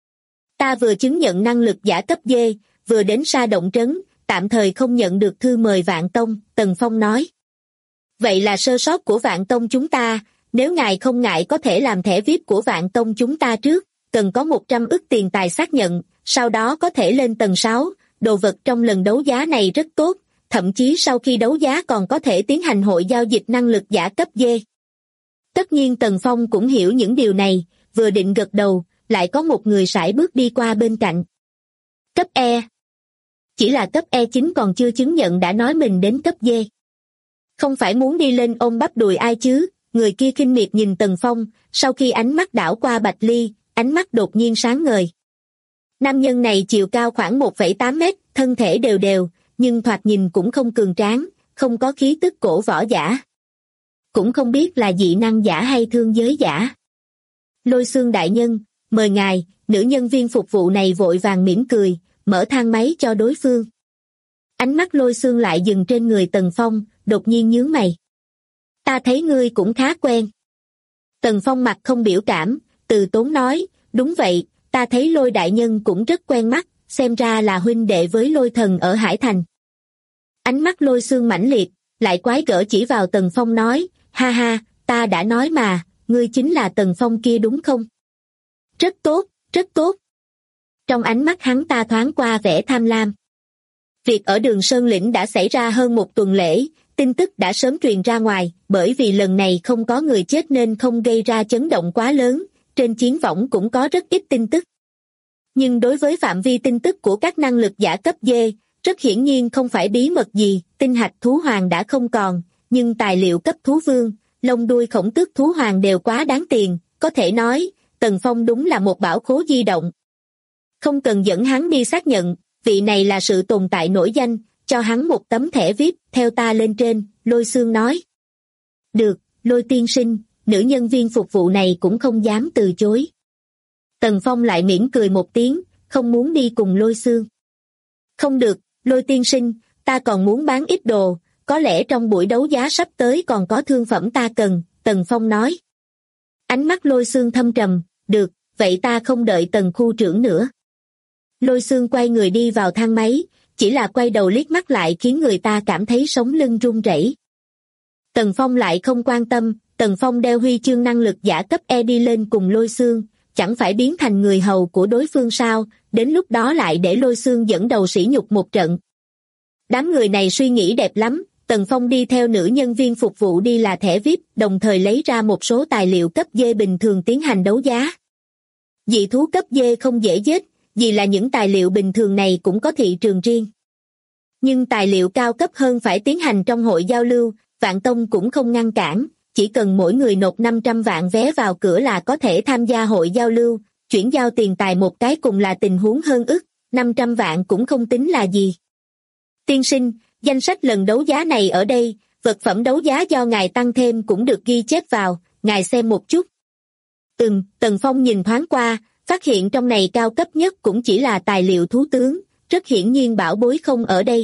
Ta vừa chứng nhận năng lực giả cấp D, vừa đến Sa Động Trấn, tạm thời không nhận được thư mời Vạn Tông, Tần Phong nói. Vậy là sơ sót của Vạn Tông chúng ta, nếu ngài không ngại có thể làm thẻ VIP của Vạn Tông chúng ta trước, cần có 100 ức tiền tài xác nhận, sau đó có thể lên tầng 6, đồ vật trong lần đấu giá này rất tốt, thậm chí sau khi đấu giá còn có thể tiến hành hội giao dịch năng lực giả cấp D. Tất nhiên Tần Phong cũng hiểu những điều này, vừa định gật đầu, lại có một người sải bước đi qua bên cạnh. Cấp E. Chỉ là cấp E9 còn chưa chứng nhận đã nói mình đến cấp D. Không phải muốn đi lên ôm bắp đùi ai chứ? Người kia khinh miệt nhìn Tần Phong, sau khi ánh mắt đảo qua Bạch Ly, ánh mắt đột nhiên sáng ngời. Nam nhân này chiều cao khoảng 1,8 mét, thân thể đều đều, nhưng thoạt nhìn cũng không cường tráng, không có khí tức cổ võ giả. Cũng không biết là dị năng giả hay thương giới giả. Lôi Xương đại nhân, mời ngài. Nữ nhân viên phục vụ này vội vàng mỉm cười, mở thang máy cho đối phương. Ánh mắt Lôi Xương lại dừng trên người Tần Phong, đột nhiên nhướng mày. Ta thấy ngươi cũng khá quen. Tần Phong mặt không biểu cảm, từ tốn nói, đúng vậy, ta thấy Lôi đại nhân cũng rất quen mắt, xem ra là huynh đệ với Lôi thần ở Hải Thành. Ánh mắt Lôi Xương mãnh liệt, lại quái gở chỉ vào Tần Phong nói, ha ha, ta đã nói mà, ngươi chính là Tần Phong kia đúng không? Rất tốt, rất tốt. Trong ánh mắt hắn ta thoáng qua vẻ tham lam. Việc ở Đường Sơn Lĩnh đã xảy ra hơn một tuần lễ, tin tức đã sớm truyền ra ngoài, bởi vì lần này không có người chết nên không gây ra chấn động quá lớn, trên chiến võng cũng có rất ít tin tức. Nhưng đối với phạm vi tin tức của các năng lực giả cấp D, rất hiển nhiên không phải bí mật gì, tinh hạch thú hoàng đã không còn, nhưng tài liệu cấp thú vương, lông đuôi khổng tước thú hoàng đều quá đáng tiền, có thể nói, Tần Phong đúng là một bảo khố di động. Không cần dẫn hắn đi xác nhận, vị này là sự tồn tại nổi danh, cho hắn một tấm thẻ VIP, theo ta lên trên, Lôi Xương nói. Được, Lôi tiên sinh, nữ nhân viên phục vụ này cũng không dám từ chối. Tần Phong lại mỉm cười một tiếng, không muốn đi cùng Lôi Xương. Không được, Lôi tiên sinh, ta còn muốn bán ít đồ, có lẽ trong buổi đấu giá sắp tới còn có thương phẩm ta cần, Tần Phong nói. Ánh mắt Lôi Xương thâm trầm, được, vậy ta không đợi Tần khu trưởng nữa. Lôi Xương quay người đi vào thang máy, chỉ là quay đầu liếc mắt lại khiến người ta cảm thấy sống lưng run rẩy. Tần Phong lại không quan tâm, Tần Phong đeo huy chương năng lực giả cấp E đi lên cùng Lôi Xương, chẳng phải biến thành người hầu của đối phương sao, đến lúc đó lại để Lôi Xương dẫn đầu sỉ nhục một trận. Đám người này suy nghĩ đẹp lắm, Tần Phong đi theo nữ nhân viên phục vụ đi là thẻ VIP, đồng thời lấy ra một số tài liệu cấp D bình thường tiến hành đấu giá. Dị thú cấp D không dễ giết, vì là những tài liệu bình thường này cũng có thị trường riêng. Nhưng tài liệu cao cấp hơn phải tiến hành trong hội giao lưu, Vạn Tông cũng không ngăn cản, chỉ cần mỗi người nộp 500 vạn vé vào cửa là có thể tham gia hội giao lưu, chuyển giao tiền tài một cái cùng là tình huống hơn ức, 500 vạn cũng không tính là gì. Tiên sinh, danh sách lần đấu giá này ở đây, vật phẩm đấu giá do ngài tăng thêm cũng được ghi chép vào, ngài xem một chút. Tần Phong nhìn thoáng qua, phát hiện trong này cao cấp nhất cũng chỉ là tài liệu thú tướng, rất hiển nhiên bảo bối không ở đây.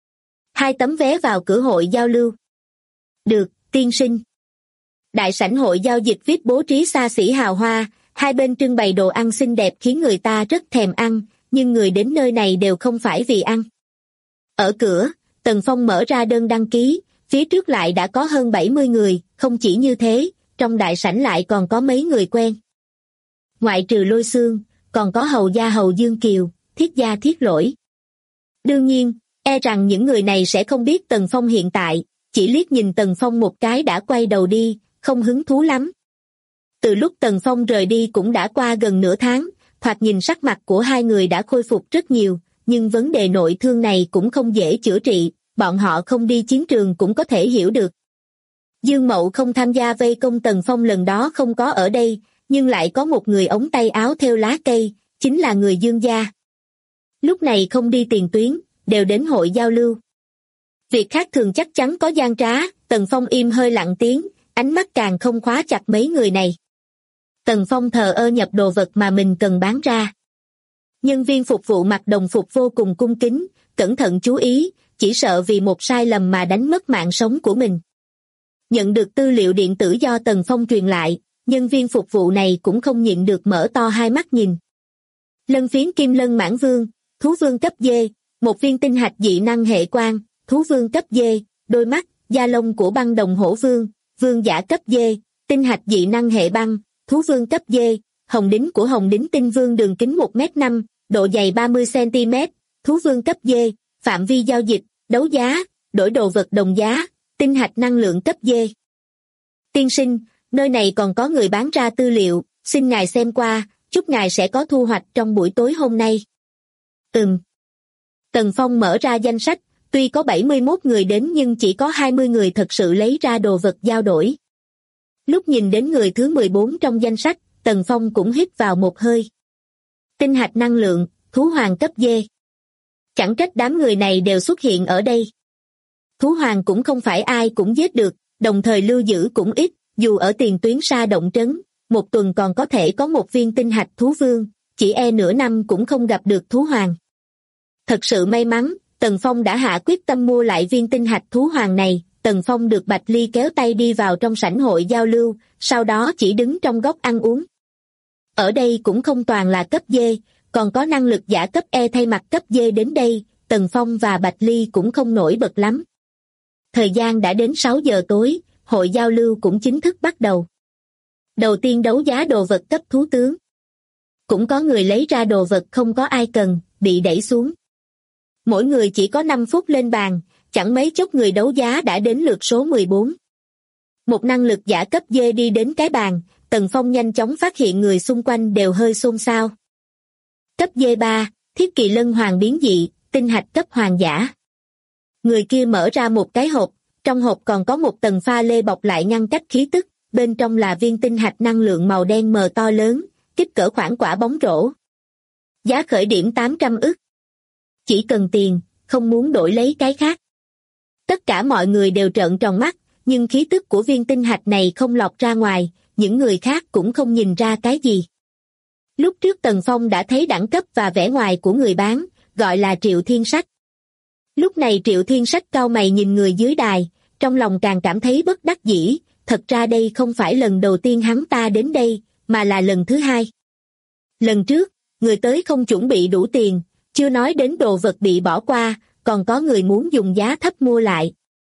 2 tấm vé vào cửa hội giao lưu. Được, tiên sinh. Đại sảnh hội giao dịch VIP bố trí xa xỉ hào hoa, hai bên trưng bày đồ ăn xinh đẹp khiến người ta rất thèm ăn, nhưng người đến nơi này đều không phải vì ăn. Ở cửa, Tần Phong mở ra đơn đăng ký, phía trước lại đã có hơn 70 người, không chỉ như thế, trong đại sảnh lại còn có mấy người quen. Ngoại trừ Lôi Xương, còn có hầu gia hầu Dương Kiều, thiết gia thiết lỗi. Đương nhiên, e rằng những người này sẽ không biết Tần Phong hiện tại, chỉ liếc nhìn Tần Phong một cái đã quay đầu đi, không hứng thú lắm. Từ lúc Tần Phong rời đi cũng đã qua gần nửa tháng, thoạt nhìn sắc mặt của hai người đã khôi phục rất nhiều, nhưng vấn đề nội thương này cũng không dễ chữa trị, bọn họ không đi chiến trường cũng có thể hiểu được. Dương Mậu không tham gia vây công Tần Phong lần đó không có ở đây, nhưng lại có một người ống tay áo theo lá cây, chính là người Dương gia. Lúc này không đi tiền tuyến, đều đến hội giao lưu. Việc khác thường chắc chắn có gian trá, Tần Phong im hơi lặng tiếng, ánh mắt càng không khóa chặt mấy người này. Tần Phong thờ ơ nhập đồ vật mà mình cần bán ra. Nhân viên phục vụ mặc đồng phục vô cùng cung kính, cẩn thận chú ý, chỉ sợ vì một sai lầm mà đánh mất mạng sống của mình. Nhận được tư liệu điện tử do Tần Phong truyền lại, nhân viên phục vụ này cũng không nhịn được mở to hai mắt nhìn. Lân phiến kim lân mãn vương, thú vương cấp D, một viên tinh hạch dị năng hệ quang, thú vương cấp D, đôi mắt, da lông của băng đồng hổ vương, vương giả cấp D, tinh hạch dị năng hệ băng, thú vương cấp D, hồng đính của hồng đính tinh vương đường kính 1m5, độ dày 30cm, thú vương cấp D, phạm vi giao dịch, đấu giá, đổi đồ vật đồng giá, tinh hạch năng lượng cấp D. Tiên sinh, nơi này còn có người bán ra tư liệu, xin ngài xem qua, chúc ngài sẽ có thu hoạch trong buổi tối hôm nay. Tần Phong mở ra danh sách, tuy có 71 người đến nhưng chỉ có 20 người thật sự lấy ra đồ vật giao đổi. Lúc nhìn đến người thứ 14 trong danh sách, Tần Phong cũng hít vào một hơi. Tinh hạch năng lượng, thú hoàng cấp D. Chẳng trách đám người này đều xuất hiện ở đây. Thú hoàng cũng không phải ai cũng giết được, đồng thời lưu giữ cũng ít, dù ở tiền tuyến sa động trấn, một tuần còn có thể có một viên tinh hạch thú vương, chỉ nửa năm cũng không gặp được thú hoàng. Thật sự may mắn, Tần Phong đã hạ quyết tâm mua lại viên tinh hạch thú hoàng này. Tần Phong được Bạch Ly kéo tay đi vào trong sảnh hội giao lưu, sau đó chỉ đứng trong góc ăn uống. Ở đây cũng không toàn là cấp D, còn có năng lực giả cấp E thay mặt cấp D đến đây, Tần Phong và Bạch Ly cũng không nổi bật lắm. Thời gian đã đến 6 giờ tối, hội giao lưu cũng chính thức bắt đầu. Đầu tiên đấu giá đồ vật cấp thú tướng. Cũng có người lấy ra đồ vật không có ai cần, bị đẩy xuống. Mỗi người chỉ có 5 phút lên bàn, chẳng mấy chốc người đấu giá đã đến lượt số 14. Một năng lực giả cấp D đi đến cái bàn, Tần Phong nhanh chóng phát hiện người xung quanh đều hơi xôn xao. Cấp D3, thiết kỳ lân hoàng biến dị, tinh hạch cấp hoàng giả. Người kia mở ra một cái hộp, trong hộp còn có một tầng pha lê bọc lại ngăn cách khí tức, bên trong là viên tinh hạch năng lượng màu đen mờ to lớn, kích cỡ khoảng quả bóng rổ. Giá khởi điểm 800 ức. Chỉ cần tiền, không muốn đổi lấy cái khác. Tất cả mọi người đều trợn tròn mắt, nhưng khí tức của viên tinh hạch này không lọt ra ngoài, những người khác cũng không nhìn ra cái gì. Lúc trước Tần Phong đã thấy đẳng cấp và vẻ ngoài của người bán, gọi là Triệu Thiên Sách. Lúc này Triệu Thiên Sách cau mày nhìn người dưới đài, trong lòng càng cảm thấy bất đắc dĩ, thật ra đây không phải lần đầu tiên hắn ta đến đây, mà là lần thứ hai. Lần trước, người tới không chuẩn bị đủ tiền, chưa nói đến đồ vật bị bỏ qua, còn có người muốn dùng giá thấp mua lại.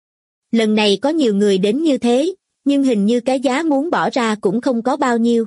Lần này có nhiều người đến như thế, nhưng hình như cái giá muốn bỏ ra cũng không có bao nhiêu.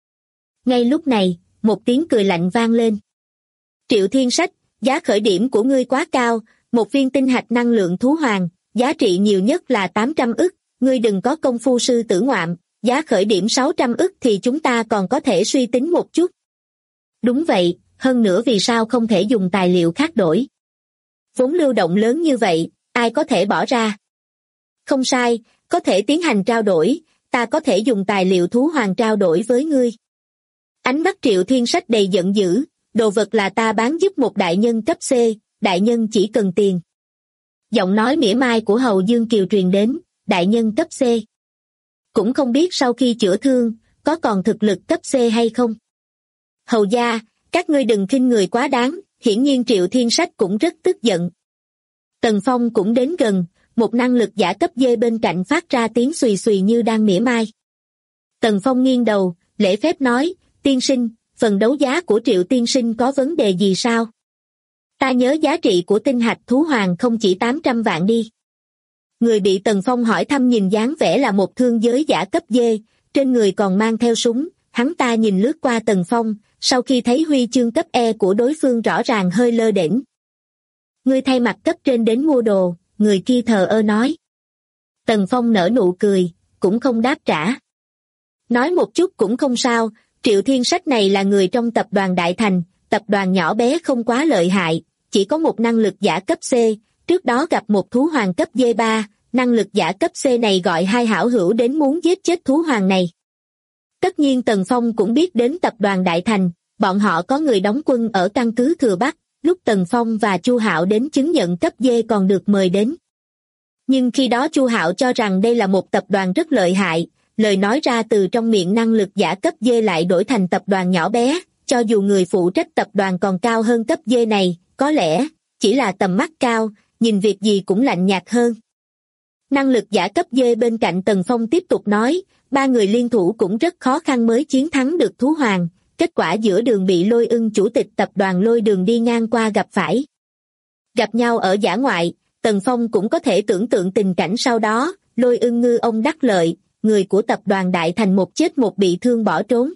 Ngay lúc này, một tiếng cười lạnh vang lên. Triệu Thiên Sách, giá khởi điểm của ngươi quá cao, một viên tinh hạch năng lượng thú hoàng, giá trị nhiều nhất là 800 ức, ngươi đừng có công phu sư tử ngoạm, giá khởi điểm 600 ức thì chúng ta còn có thể suy tính một chút. Đúng vậy, hơn nữa vì sao không thể dùng tài liệu khác đổi? Vốn lưu động lớn như vậy, ai có thể bỏ ra? Không sai, có thể tiến hành trao đổi, ta có thể dùng tài liệu thú hoàng trao đổi với ngươi. Ánh mắt Triệu Thiên Sách đầy giận dữ, đồ vật là ta bán giúp một đại nhân cấp C, đại nhân chỉ cần tiền. Giọng nói mỉa mai của Hầu Dương Kiều truyền đến, đại nhân cấp C. Cũng không biết sau khi chữa thương, có còn thực lực cấp C hay không? Hầu gia, các ngươi đừng khinh người quá đáng, hiển nhiên Triệu Thiên Sách cũng rất tức giận. Tần Phong cũng đến gần, một năng lực giả cấp D bên cạnh phát ra tiếng xùy xùy như đang mỉa mai. Tần Phong nghiêng đầu, lễ phép nói, tiên sinh, phần đấu giá của Triệu tiên sinh có vấn đề gì sao? Ta nhớ giá trị của tinh hạch thú hoàng không chỉ 800 vạn đi. Người bị Tần Phong hỏi thăm nhìn dáng vẻ là một thương giới giả cấp D, trên người còn mang theo súng, hắn ta nhìn lướt qua Tần Phong, sau khi thấy huy chương cấp E của đối phương rõ ràng hơi lơ đễnh. Ngươi thay mặt cấp trên đến mua đồ, người kia thờ ơ nói. Tần Phong nở nụ cười, cũng không đáp trả. Nói một chút cũng không sao, Triệu Thiên Sách này là người trong tập đoàn Đại Thành, tập đoàn nhỏ bé không quá lợi hại, chỉ có một năng lực giả cấp C, trước đó gặp một thú hoàng cấp D3, năng lực giả cấp C này gọi hai hảo hữu đến muốn giết chết thú hoàng này. Tất nhiên Tần Phong cũng biết đến tập đoàn Đại Thành, bọn họ có người đóng quân ở căn cứ Thừa Bắc, lúc Tần Phong và Chu Hạo đến chứng nhận cấp D còn được mời đến. Nhưng khi đó Chu Hạo cho rằng đây là một tập đoàn rất lợi hại, lời nói ra từ trong miệng năng lực giả cấp D lại đổi thành tập đoàn nhỏ bé, cho dù người phụ trách tập đoàn còn cao hơn cấp D này, có lẽ chỉ là tầm mắt cao, nhìn việc gì cũng lạnh nhạt hơn. Năng lực giả cấp D bên cạnh Tần Phong tiếp tục nói, ba người liên thủ cũng rất khó khăn mới chiến thắng được thú hoàng, kết quả giữa đường bị Lôi Ưng chủ tịch tập đoàn Lôi Đường đi ngang qua gặp phải. Gặp nhau ở dã ngoại, Tần Phong cũng có thể tưởng tượng tình cảnh sau đó, Lôi Ưng ngư ông đắc lợi, người của tập đoàn Đại Thành một chết một bị thương bỏ trốn.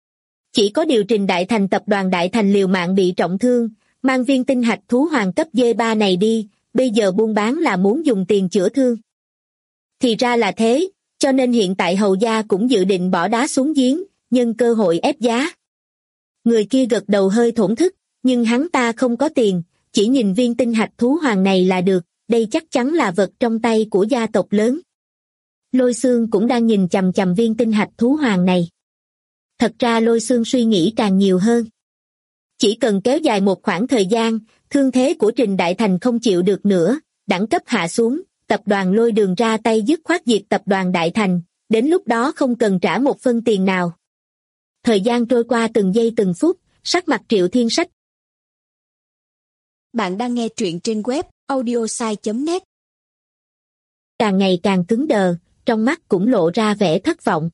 Chỉ có điều Trình Đại Thành tập đoàn Đại Thành liều mạng bị trọng thương, mang viên tinh hạch thú hoàng cấp D3 này đi, bây giờ buôn bán là muốn dùng tiền chữa thương. Thì ra là thế, cho nên hiện tại Hầu gia cũng dự định bỏ đá xuống giếng, nhân cơ hội ép giá. Người kia gật đầu hơi thổn thức, nhưng hắn ta không có tiền, chỉ nhìn viên tinh hạch thú hoàng này là được, đây chắc chắn là vật trong tay của gia tộc lớn. Lôi Xương cũng đang nhìn chằm chằm viên tinh hạch thú hoàng này. Thật ra Lôi Xương suy nghĩ càng nhiều hơn. Chỉ cần kéo dài một khoảng thời gian, thương thế của Trình Đại Thành không chịu được nữa, đẳng cấp hạ xuống, tập đoàn Lôi Đường ra tay dứt khoát diệt tập đoàn Đại Thành, đến lúc đó không cần trả một phân tiền nào. Thời gian trôi qua từng giây từng phút, sắc mặt Triệu Thiên Sách. Bạn đang nghe truyện trên web audiosai.net. Càng ngày càng cứng đờ, trong mắt cũng lộ ra vẻ thất vọng.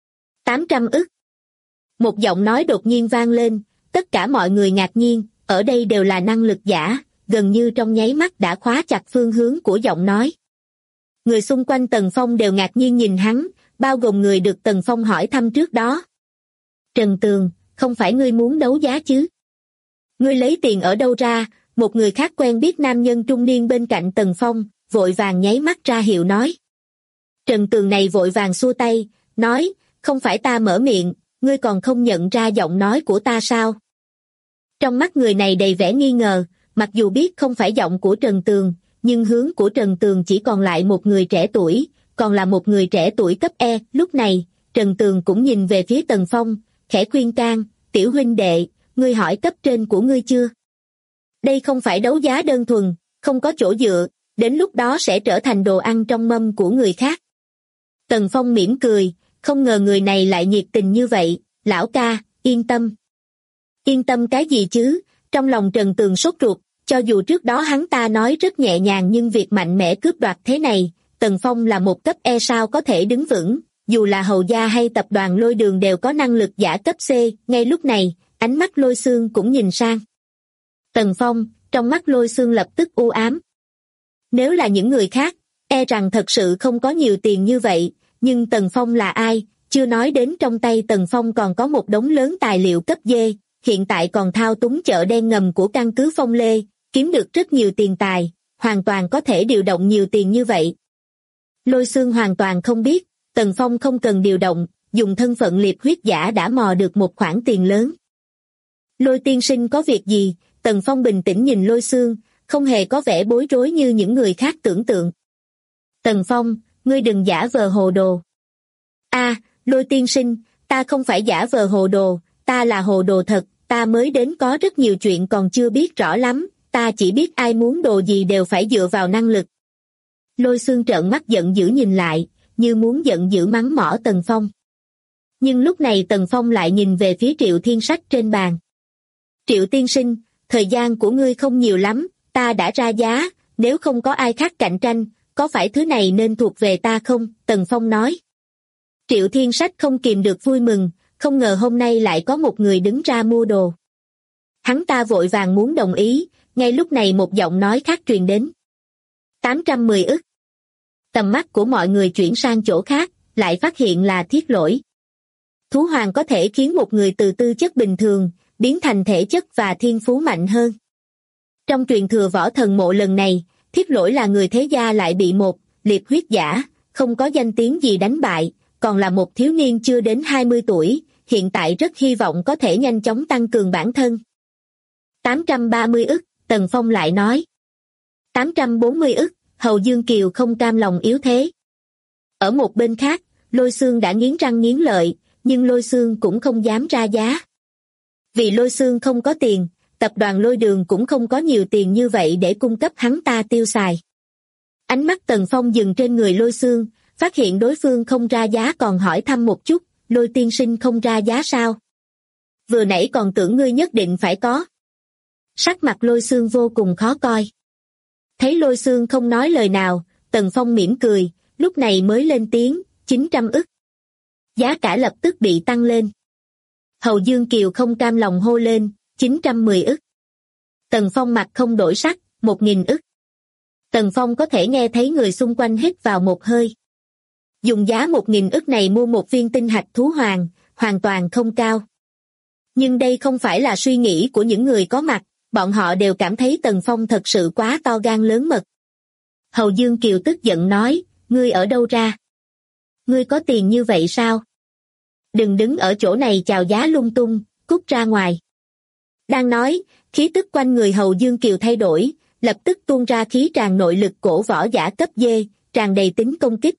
800 ức. Một giọng nói đột nhiên vang lên, tất cả mọi người ngạc nhiên, ở đây đều là năng lực giả, gần như trong nháy mắt đã khóa chặt phương hướng của giọng nói. Người xung quanh Tần Phong đều ngạc nhiên nhìn hắn, bao gồm người được Tần Phong hỏi thăm trước đó. Trần Tường, không phải ngươi muốn đấu giá chứ? Ngươi lấy tiền ở đâu ra? Một người khác quen biết nam nhân trung niên bên cạnh Tần Phong, vội vàng nháy mắt ra hiệu nói. Trần Tường này vội vàng xua tay, nói, không phải ta mở miệng, ngươi còn không nhận ra giọng nói của ta sao? Trong mắt người này đầy vẻ nghi ngờ, mặc dù biết không phải giọng của Trần Tường, nhưng hướng của Trần Tường chỉ còn lại một người trẻ tuổi, còn là một người trẻ tuổi cấp E. Lúc này, Trần Tường cũng nhìn về phía Tần Phong, khẽ khuyên can, tiểu huynh đệ, ngươi hỏi cấp trên của ngươi chưa? Đây không phải đấu giá đơn thuần, không có chỗ dựa, đến lúc đó sẽ trở thành đồ ăn trong mâm của người khác. Tần Phong mỉm cười, không ngờ người này lại nhiệt tình như vậy, lão ca, yên tâm. Yên tâm cái gì chứ, trong lòng Trần Tường sốt ruột, cho dù trước đó hắn ta nói rất nhẹ nhàng nhưng việc mạnh mẽ cướp đoạt thế này, Tần Phong là một cấp E sao có thể đứng vững, dù là hầu gia hay tập đoàn Lôi Đường đều có năng lực giả cấp C, ngay lúc này, ánh mắt Lôi Xương cũng nhìn sang. Tần Phong, trong mắt Lôi Xương lập tức u ám. Nếu là những người khác, e rằng thật sự không có nhiều tiền như vậy, nhưng Tần Phong là ai, chưa nói đến trong tay Tần Phong còn có một đống lớn tài liệu cấp D, hiện tại còn thao túng chợ đen ngầm của căn cứ Phong Lê, kiếm được rất nhiều tiền tài, hoàn toàn có thể điều động nhiều tiền như vậy. Lôi Xương hoàn toàn không biết, Tần Phong không cần điều động, dùng thân phận liệp huyết giả đã mò được một khoản tiền lớn. Lôi tiên sinh có việc gì? Tần Phong bình tĩnh nhìn Lôi Xương, không hề có vẻ bối rối như những người khác tưởng tượng. Tần Phong, ngươi đừng giả vờ hồ đồ. Lôi tiên sinh, ta không phải giả vờ hồ đồ, ta là hồ đồ thật, ta mới đến có rất nhiều chuyện còn chưa biết rõ lắm, ta chỉ biết ai muốn đồ gì đều phải dựa vào năng lực. Lôi Xương trợn mắt giận dữ nhìn lại, như muốn giận dữ mắng mỏ Tần Phong. Nhưng lúc này Tần Phong lại nhìn về phía Triệu Thiên Sách trên bàn. Triệu tiên sinh, thời gian của ngươi không nhiều lắm, ta đã ra giá, nếu không có ai khác cạnh tranh, có phải thứ này nên thuộc về ta không? Tần Phong nói. Triệu Thiên Sách không kìm được vui mừng, không ngờ hôm nay lại có một người đứng ra mua đồ. Hắn ta vội vàng muốn đồng ý, ngay lúc này một giọng nói khác truyền đến. 810 ức. Tầm mắt của mọi người chuyển sang chỗ khác, lại phát hiện là Thiết Lỗi. Thú hoàng có thể khiến một người từ tư chất bình thường, biến thành thể chất và thiên phú mạnh hơn. Trong truyền thừa võ thần mộ lần này, Thiết Lỗi là người thế gia lại bị một liệp huyết giả, không có danh tiếng gì đánh bại, còn là một thiếu niên chưa đến 20 tuổi, hiện tại rất hy vọng có thể nhanh chóng tăng cường bản thân. 830 ức, Tần Phong lại nói. 840 ức, Hầu Dương Kiều không cam lòng yếu thế. Ở một bên khác, Lôi Xương đã nghiến răng nghiến lợi, nhưng Lôi Xương cũng không dám ra giá. Vì Lôi Xương không có tiền, tập đoàn Lôi Đường cũng không có nhiều tiền như vậy để cung cấp hắn ta tiêu xài. Ánh mắt Tần Phong dừng trên người Lôi Xương, phát hiện đối phương không ra giá còn hỏi thăm một chút, Lôi tiên sinh không ra giá sao? Vừa nãy còn tưởng ngươi nhất định phải có. Sắc mặt Lôi Xương vô cùng khó coi. Thấy Lôi Xương không nói lời nào, Tần Phong mỉm cười, lúc này mới lên tiếng, 900 ức. Giá cả lập tức bị tăng lên. Hầu Dương Kiều không cam lòng hô lên, 910 ức. Tần Phong mặt không đổi sắc, 1000 ức. Tần Phong có thể nghe thấy người xung quanh hít vào một hơi. Dùng giá 1000 ức này mua một viên tinh hạch thú hoàng, hoàn toàn không cao. Nhưng đây không phải là suy nghĩ của những người có mặt, bọn họ đều cảm thấy Tần Phong thật sự quá to gan lớn mật. Hầu Dương Kiều tức giận nói, ngươi ở đâu ra? Ngươi có tiền như vậy sao? Đừng đứng ở chỗ này chào giá lung tung, cút ra ngoài. Đang nói, khí tức quanh người Hầu Dương Kiều thay đổi, lập tức tuôn ra khí tràn nội lực cổ võ giả cấp D, tràn đầy tính công kích.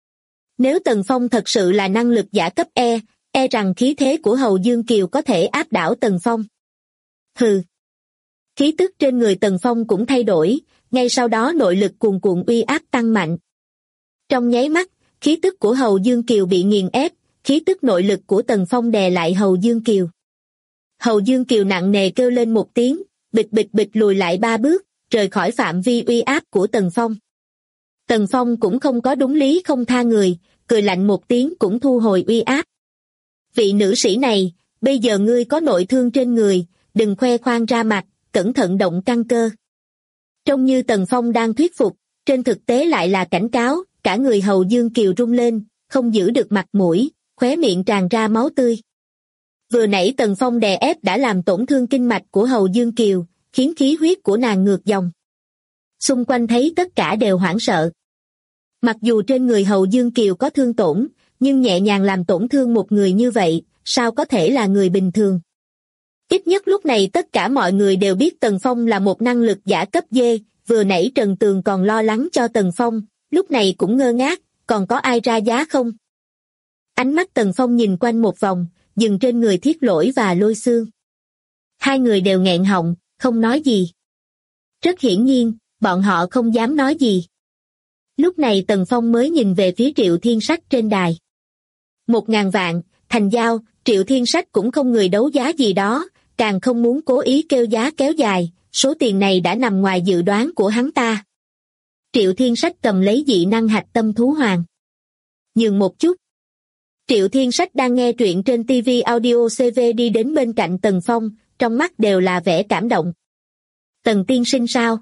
Nếu Tần Phong thật sự là năng lực giả cấp E rằng khí thế của Hầu Dương Kiều có thể áp đảo Tần Phong. Hừ. Khí tức trên người Tần Phong cũng thay đổi, ngay sau đó nội lực cuồn cuộn uy áp tăng mạnh. Trong nháy mắt, khí tức của Hầu Dương Kiều bị nghiền ép, khí tức nội lực của Tần Phong đè lại Hầu Dương Kiều. Hầu Dương Kiều nặng nề kêu lên một tiếng, bịch bịch bịch lùi lại 3 bước, rời khỏi phạm vi uy áp của Tần Phong. Tần Phong cũng không có đúng lý không tha người, cười lạnh một tiếng cũng thu hồi uy áp. Vị nữ sĩ này, bây giờ ngươi có nội thương trên người, đừng khoe khoang ra mặt, cẩn thận động căn cơ. Trông như Tần Phong đang thuyết phục, trên thực tế lại là cảnh cáo, cả người Hầu Dương Kiều rung lên, không giữ được mặt mũi, khóe miệng tràn ra máu tươi. Vừa nãy Tần Phong đè ép đã làm tổn thương kinh mạch của Hầu Dương Kiều, khiến khí huyết của nàng ngược dòng. Xung quanh thấy tất cả đều hoảng sợ. Mặc dù trên người Hầu Dương Kiều có thương tổn, nhưng nhẹ nhàng làm tổn thương một người như vậy, sao có thể là người bình thường. Ít nhất lúc này tất cả mọi người đều biết Tần Phong là một năng lực giả cấp D, vừa nãy Trần Tường còn lo lắng cho Tần Phong, lúc này cũng ngơ ngác, còn có ai ra giá không? Ánh mắt Tần Phong nhìn quanh một vòng, dừng trên người Thiết Lỗi và Lôi Xương. Hai người đều nghẹn họng, không nói gì. Rất hiển nhiên, bọn họ không dám nói gì. Lúc này Tần Phong mới nhìn về phía Triệu Thiên Sách trên đài. 1.000 vạn, thành giao, Triệu Thiên Sách cũng không người đấu giá gì đó, càng không muốn cố ý kêu giá kéo dài, số tiền này đã nằm ngoài dự đoán của hắn ta. Triệu Thiên Sách cầm lấy dị năng hạch tâm thú hoàng. Nhường một chút. Triệu Thiên Sách đang nghe truyện trên TV Audio CV đi đến bên cạnh Tần Phong, trong mắt đều là vẻ cảm động. Tần tiên sinh sao?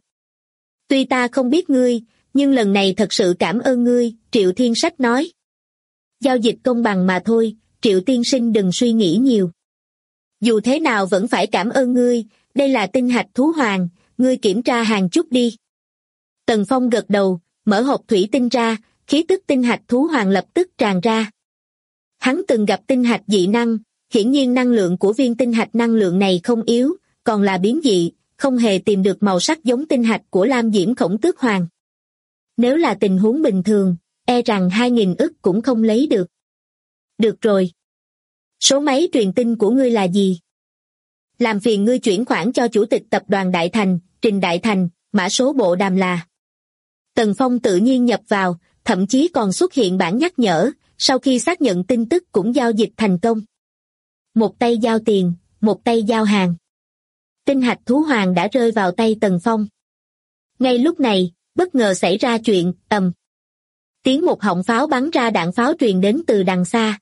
Tuy ta không biết ngươi, nhưng lần này thật sự cảm ơn ngươi, Triệu Thiên Sách nói. Giao dịch công bằng mà thôi, Triệu tiên sinh đừng suy nghĩ nhiều. Dù thế nào vẫn phải cảm ơn ngươi, đây là tinh hạch thú hoàng, ngươi kiểm tra hàng chút đi. Tần Phong gật đầu, mở hộp thủy tinh ra, khí tức tinh hạch thú hoàng lập tức tràn ra. Hắn từng gặp tinh hạch dị năng, hiển nhiên năng lượng của viên tinh hạch năng lượng này không yếu, còn là biến dị, không hề tìm được màu sắc giống tinh hạch của Lam Diễm Khổng Tước Hoàng. Nếu là tình huống bình thường, e rằng 2.000 ức cũng không lấy được. Được rồi. Số máy truyền tin của ngươi là gì? Làm phiền ngươi chuyển khoản cho chủ tịch tập đoàn Đại Thành, Trình Đại Thành, mã số bộ đàm là. Tần Phong tự nhiên nhập vào, thậm chí còn xuất hiện bản nhắc nhở, sau khi xác nhận tin tức cũng giao dịch thành công. Một tay giao tiền, một tay giao hàng. Tinh hạch thú hoàng đã rơi vào tay Tần Phong. Ngay lúc này, bất ngờ xảy ra chuyện, ầm. Tiếng một họng pháo bắn ra đạn pháo truyền đến từ đằng xa.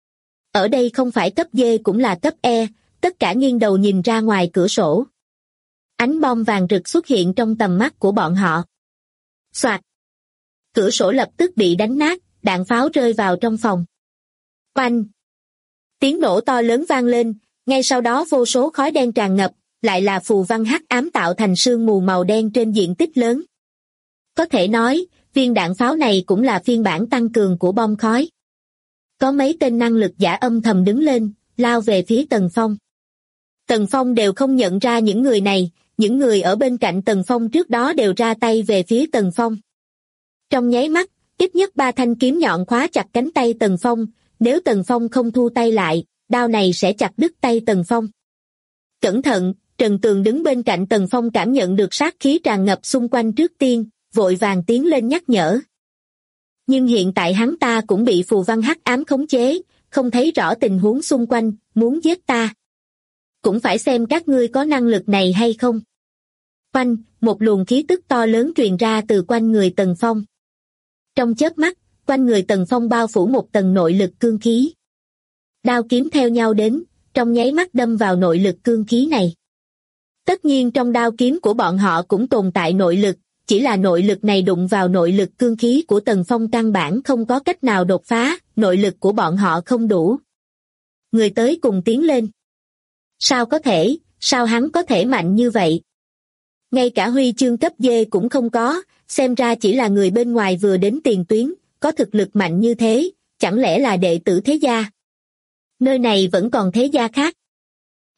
Ở đây không phải cấp D cũng là cấp E, tất cả nghiêng đầu nhìn ra ngoài cửa sổ. Ánh bom vàng rực xuất hiện trong tầm mắt của bọn họ. Soạt. Cửa sổ lập tức bị đánh nát, đạn pháo rơi vào trong phòng. Oanh. Tiếng nổ to lớn vang lên, ngay sau đó vô số khói đen tràn ngập, lại là phù văn hắc ám tạo thành sương mù màu đen trên diện tích lớn. Có thể nói, viên đạn pháo này cũng là phiên bản tăng cường của bom khói. Có mấy tên năng lực giả âm thầm đứng lên, lao về phía Tần Phong. Tần Phong đều không nhận ra những người này, những người ở bên cạnh Tần Phong trước đó đều ra tay về phía Tần Phong. Trong nháy mắt, ít nhất 3 thanh kiếm nhọn khóa chặt cánh tay Tần Phong, nếu Tần Phong không thu tay lại, đao này sẽ chặt đứt tay Tần Phong. Cẩn thận, Trần Tường đứng bên cạnh Tần Phong cảm nhận được sát khí tràn ngập xung quanh trước tiên, vội vàng tiến lên nhắc nhở. Nhưng hiện tại hắn ta cũng bị phù văn hắc ám khống chế, không thấy rõ tình huống xung quanh, muốn giết ta. Cũng phải xem các ngươi có năng lực này hay không. Oanh, một luồng khí tức to lớn truyền ra từ quanh người Tần Phong. Trong chớp mắt, quanh người Tần Phong bao phủ một tầng nội lực cương khí. Đao kiếm theo nhau đến, trong nháy mắt đâm vào nội lực cương khí này. Tất nhiên trong đao kiếm của bọn họ cũng tồn tại nội lực, chỉ là nội lực này đụng vào nội lực cương khí của Tần Phong căn bản không có cách nào đột phá, nội lực của bọn họ không đủ. Người tới cùng tiến lên. Sao có thể, sao hắn có thể mạnh như vậy? Ngay cả huy chương cấp D cũng không có, xem ra chỉ là người bên ngoài vừa đến tiền tuyến, có thực lực mạnh như thế, chẳng lẽ là đệ tử thế gia? Nơi này vẫn còn thế gia khác.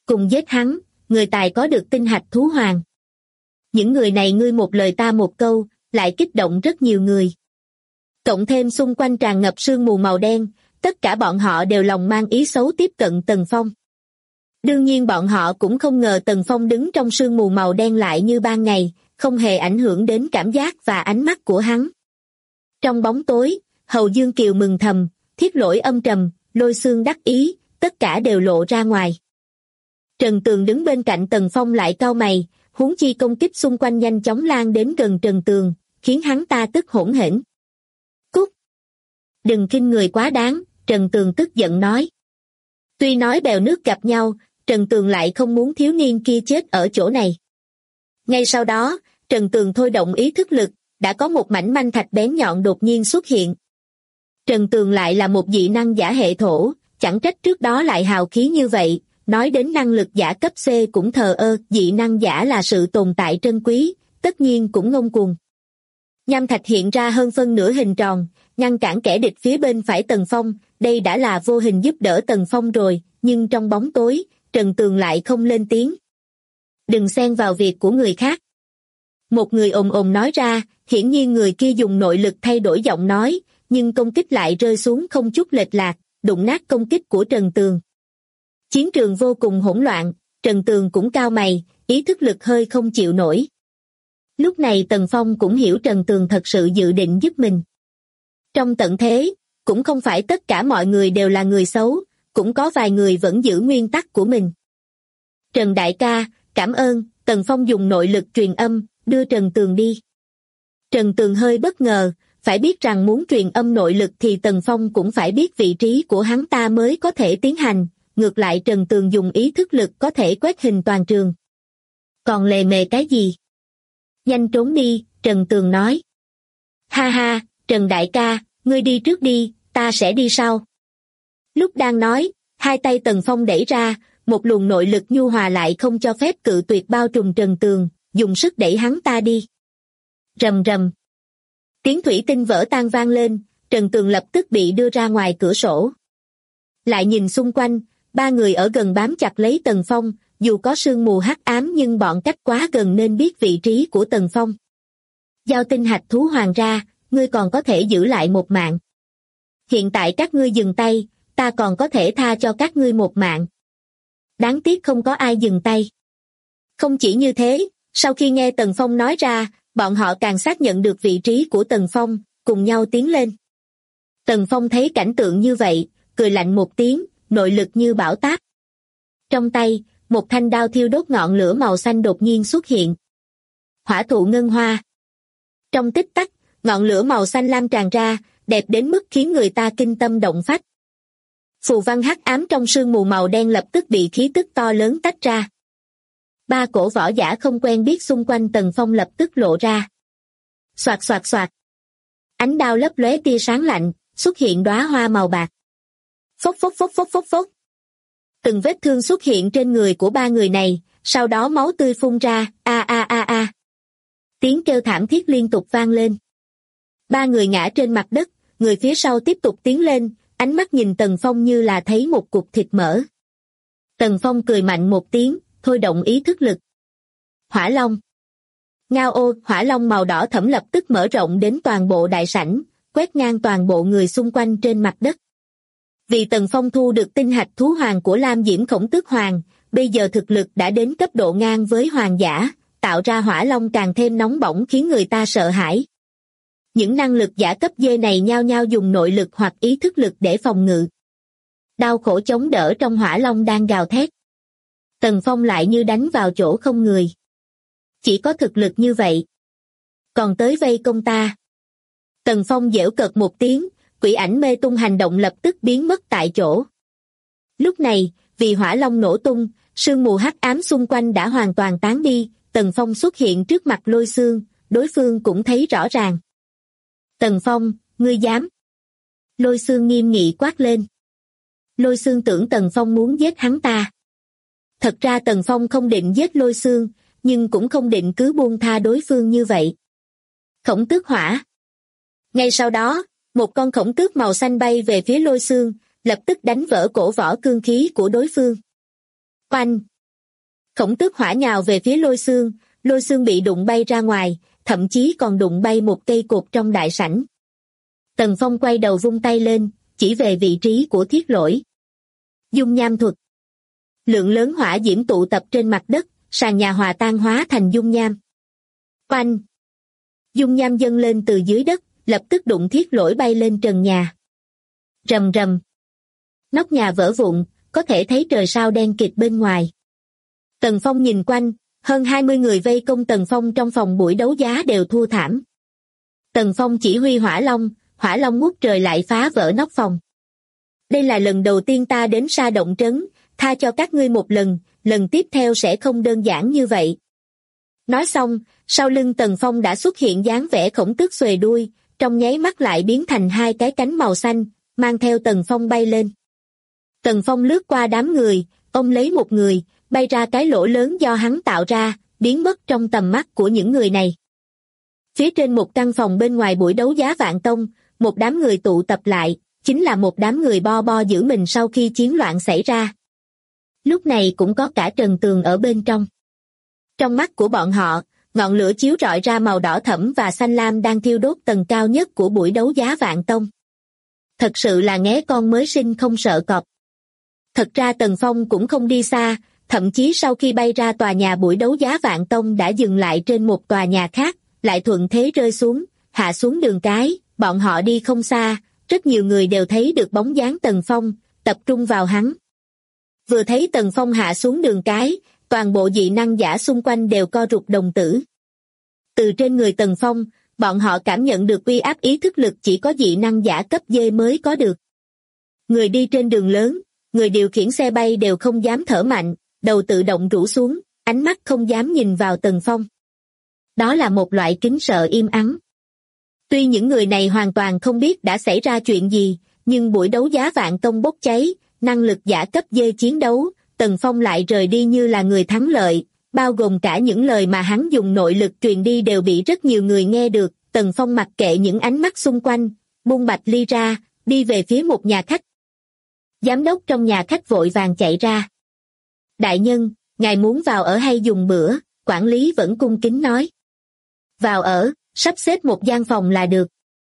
Cùng giết hắn, người tài có được tinh hạch thú hoàng. Những người này ngươi một lời ta một câu, lại kích động rất nhiều người. Cộng thêm xung quanh tràn ngập sương mù màu đen, tất cả bọn họ đều lòng mang ý xấu tiếp cận Tần Phong. Đương nhiên bọn họ cũng không ngờ Tần Phong đứng trong sương mù màu đen lại như ban ngày, không hề ảnh hưởng đến cảm giác và ánh mắt của hắn. Trong bóng tối, Hầu Dương Kiều mừng thầm, Thiết Lỗi âm trầm, Lôi Xương đắc ý, tất cả đều lộ ra ngoài. Trần Tường đứng bên cạnh Tần Phong lại cau mày, huống chi công kích xung quanh nhanh chóng lan đến gần Trần Tường, khiến hắn ta tức hỗn hển. Cút! Đừng khinh người quá đáng, Trần Tường tức giận nói. Tuy nói bèo nước gặp nhau, Trần Tường lại không muốn thiếu niên kia chết ở chỗ này. Ngay sau đó, Trần Tường thôi động ý thức lực, đã có một mảnh manh thạch bén nhọn đột nhiên xuất hiện. Trần Tường lại là một dị năng giả hệ thổ, chẳng trách trước đó lại hào khí như vậy, nói đến năng lực giả cấp C cũng thờ ơ, dị năng giả là sự tồn tại trân quý, tất nhiên cũng ngông cuồng. Nham thạch hiện ra hơn phân nửa hình tròn, ngăn cản kẻ địch phía bên phải Tần Phong, đây đã là vô hình giúp đỡ Tần Phong rồi, nhưng trong bóng tối, Trần Tường lại không lên tiếng. Đừng xen vào việc của người khác. Một người ồm ồm nói ra, hiển nhiên người kia dùng nội lực thay đổi giọng nói, nhưng công kích lại rơi xuống không chút lệch lạc, đụng nát công kích của Trần Tường. Chiến trường vô cùng hỗn loạn, Trần Tường cũng cau mày, ý thức lực hơi không chịu nổi. Lúc này Tần Phong cũng hiểu Trần Tường thật sự dự định giúp mình. Trong tận thế, cũng không phải tất cả mọi người đều là người xấu, cũng có vài người vẫn giữ nguyên tắc của mình. Trần đại ca, cảm ơn, Tần Phong dùng nội lực truyền âm, đưa Trần Tường đi. Trần Tường hơi bất ngờ, phải biết rằng muốn truyền âm nội lực thì Tần Phong cũng phải biết vị trí của hắn ta mới có thể tiến hành, ngược lại Trần Tường dùng ý thức lực có thể quét hình toàn trường. Còn lề mề cái gì? Nhanh trốn đi, Trần Tường nói. Ha ha, Trần đại ca, ngươi đi trước đi, ta sẽ đi sau. Lúc đang nói, hai tay Tần Phong đẩy ra, một luồng nội lực nhu hòa lại không cho phép cự tuyệt bao trùm Trần Tường, dùng sức đẩy hắn ta đi. Rầm rầm. Tiếng thủy tinh vỡ tan vang lên, Trần Tường lập tức bị đưa ra ngoài cửa sổ. Lại nhìn xung quanh, ba người ở gần bám chặt lấy Tần Phong, dù có sương mù hắc ám nhưng bọn cách quá gần nên biết vị trí của Tần Phong. Giao tinh hạch thú hoàng ra, ngươi còn có thể giữ lại một mạng. Hiện tại các ngươi dừng tay, ta còn có thể tha cho các ngươi một mạng. Đáng tiếc không có ai dừng tay. Không chỉ như thế, sau khi nghe Tần Phong nói ra, bọn họ càng xác nhận được vị trí của Tần Phong, cùng nhau tiến lên. Tần Phong thấy cảnh tượng như vậy, cười lạnh một tiếng, nội lực như bão táp. Trong tay, một thanh đao thiêu đốt ngọn lửa màu xanh đột nhiên xuất hiện. Hỏa thụ ngân hoa. Trong tích tắc, ngọn lửa màu xanh lam tràn ra, đẹp đến mức khiến người ta kinh tâm động phách. Phù văn hắc ám trong sương mù màu đen lập tức bị khí tức to lớn tách ra. Ba cổ võ giả không quen biết xung quanh Tần Phong lập tức lộ ra. Xoạt xoạt xoạt. Ánh đao lấp lóe tia sáng lạnh, xuất hiện đóa hoa màu bạc. Phốc phốc phốc phốc phốc phốc. Từng vết thương xuất hiện trên người của ba người này, sau đó máu tươi phun ra, a a a a. Tiếng kêu thảm thiết liên tục vang lên. Ba người ngã trên mặt đất, người phía sau tiếp tục tiến lên, ánh mắt nhìn Tần Phong như là thấy một cục thịt mỡ. Tần Phong cười mạnh một tiếng, thôi động ý thức lực. Hỏa Long. Ngao ô, hỏa long màu đỏ thẫm lập tức mở rộng đến toàn bộ đại sảnh, quét ngang toàn bộ người xung quanh trên mặt đất. Vì Tần Phong thu được tinh hạch thú hoàng của Lam Diễm Khổng Tước Hoàng, bây giờ thực lực đã đến cấp độ ngang với hoàng giả, tạo ra hỏa long càng thêm nóng bỏng khiến người ta sợ hãi. Những năng lực giả cấp D này nhao nhao dùng nội lực hoặc ý thức lực để phòng ngự. Đau khổ chống đỡ trong hỏa long đang gào thét. Tần Phong lại như đánh vào chỗ không người. Chỉ có thực lực như vậy. Còn tới vây công ta. Tần Phong giễu cợt một tiếng, quỷ ảnh mê tung hành động lập tức biến mất tại chỗ. Lúc này, vì hỏa long nổ tung, sương mù hắc ám xung quanh đã hoàn toàn tán đi, Tần Phong xuất hiện trước mặt Lôi Xương, đối phương cũng thấy rõ ràng. Tần Phong, ngươi dám? Lôi Xương nghiêm nghị quát lên. Lôi Xương tưởng Tần Phong muốn giết hắn ta. Thật ra Tần Phong không định giết Lôi Xương, nhưng cũng không định cứ buông tha đối phương như vậy. Khổng tước hỏa. Ngay sau đó, một con khổng tước màu xanh bay về phía Lôi Xương, lập tức đánh vỡ cổ võ cương khí của đối phương. Oanh, Khổng Tước Hỏa nhào về phía Lôi Xương bị đụng bay ra ngoài, thậm chí còn đụng bay một cây cột trong đại sảnh. Tần Phong quay đầu vung tay lên, chỉ về vị trí của Thiết Lỗi. Dung nham thuật. Lượng lớn hỏa diễm tụ tập trên mặt đất, sàn nhà hòa tan hóa thành dung nham. Oanh! Dung nham dâng lên từ dưới đất, lập tức đụng Thiết Lỗi bay lên trần nhà. Rầm rầm. Nóc nhà vỡ vụn, có thể thấy trời sao đen kịt bên ngoài. Tần Phong nhìn quanh, hơn 20 người vây công Tần Phong trong phòng buổi đấu giá đều thua thảm. Tần Phong chỉ huy Hỏa Long ngút trời lại phá vỡ nóc phòng. Đây là lần đầu tiên ta đến Sa Động Trấn, tha cho các ngươi một lần tiếp theo sẽ không đơn giản như vậy. Nói xong, sau lưng Tần Phong đã xuất hiện dáng vẻ Khổng Tước xuề đuôi, trong nháy mắt lại biến thành hai cái cánh màu xanh, mang theo Tần Phong bay lên. Tần Phong lướt qua đám người, ôm lấy một người, bay ra cái lỗ lớn do hắn tạo ra, biến mất trong tầm mắt của những người này. Phía trên một căn phòng bên ngoài buổi đấu giá Vạn Tông, một đám người tụ tập lại, chính là một đám người bo giữ mình sau khi chiến loạn xảy ra. Lúc này cũng có cả Trần Tường ở bên trong. Trong mắt của bọn họ, ngọn lửa chiếu rọi ra màu đỏ thẫm và xanh lam đang thiêu đốt tầng cao nhất của buổi đấu giá Vạn Tông. Thật sự là nghé con mới sinh không sợ cọp. Thật ra Tần Phong cũng không đi xa, thậm chí sau khi bay ra tòa nhà buổi đấu giá Vạn Tông đã dừng lại trên một tòa nhà khác, lại thuận thế rơi xuống, hạ xuống đường cái, bọn họ đi không xa, rất nhiều người đều thấy được bóng dáng Tần Phong, tập trung vào hắn. Vừa thấy Tần Phong hạ xuống đường cái, toàn bộ dị năng giả xung quanh đều co rụt đồng tử. Từ trên người Tần Phong, bọn họ cảm nhận được uy áp ý thức lực chỉ có dị năng giả cấp D mới có được. Người đi trên đường lớn, người điều khiển xe bay đều không dám thở mạnh, đầu tự động rũ xuống, ánh mắt không dám nhìn vào Tần Phong. Đó là một loại kính sợ im ắng. Tuy những người này hoàn toàn không biết đã xảy ra chuyện gì, nhưng buổi đấu giá Vạn Tông bốc cháy, năng lực giả cấp D chiến đấu, Tần Phong lại rời đi như là người thắng lợi, bao gồm cả những lời mà hắn dùng nội lực truyền đi đều bị rất nhiều người nghe được. Tần Phong mặc kệ những ánh mắt xung quanh, buông bạch ly ra, đi về phía một nhà khách. Giám đốc trong nhà khách vội vàng chạy ra. Đại nhân, ngài muốn vào ở hay dùng bữa? Quản lý vẫn cung kính nói. Vào ở, sắp xếp một gian phòng là được.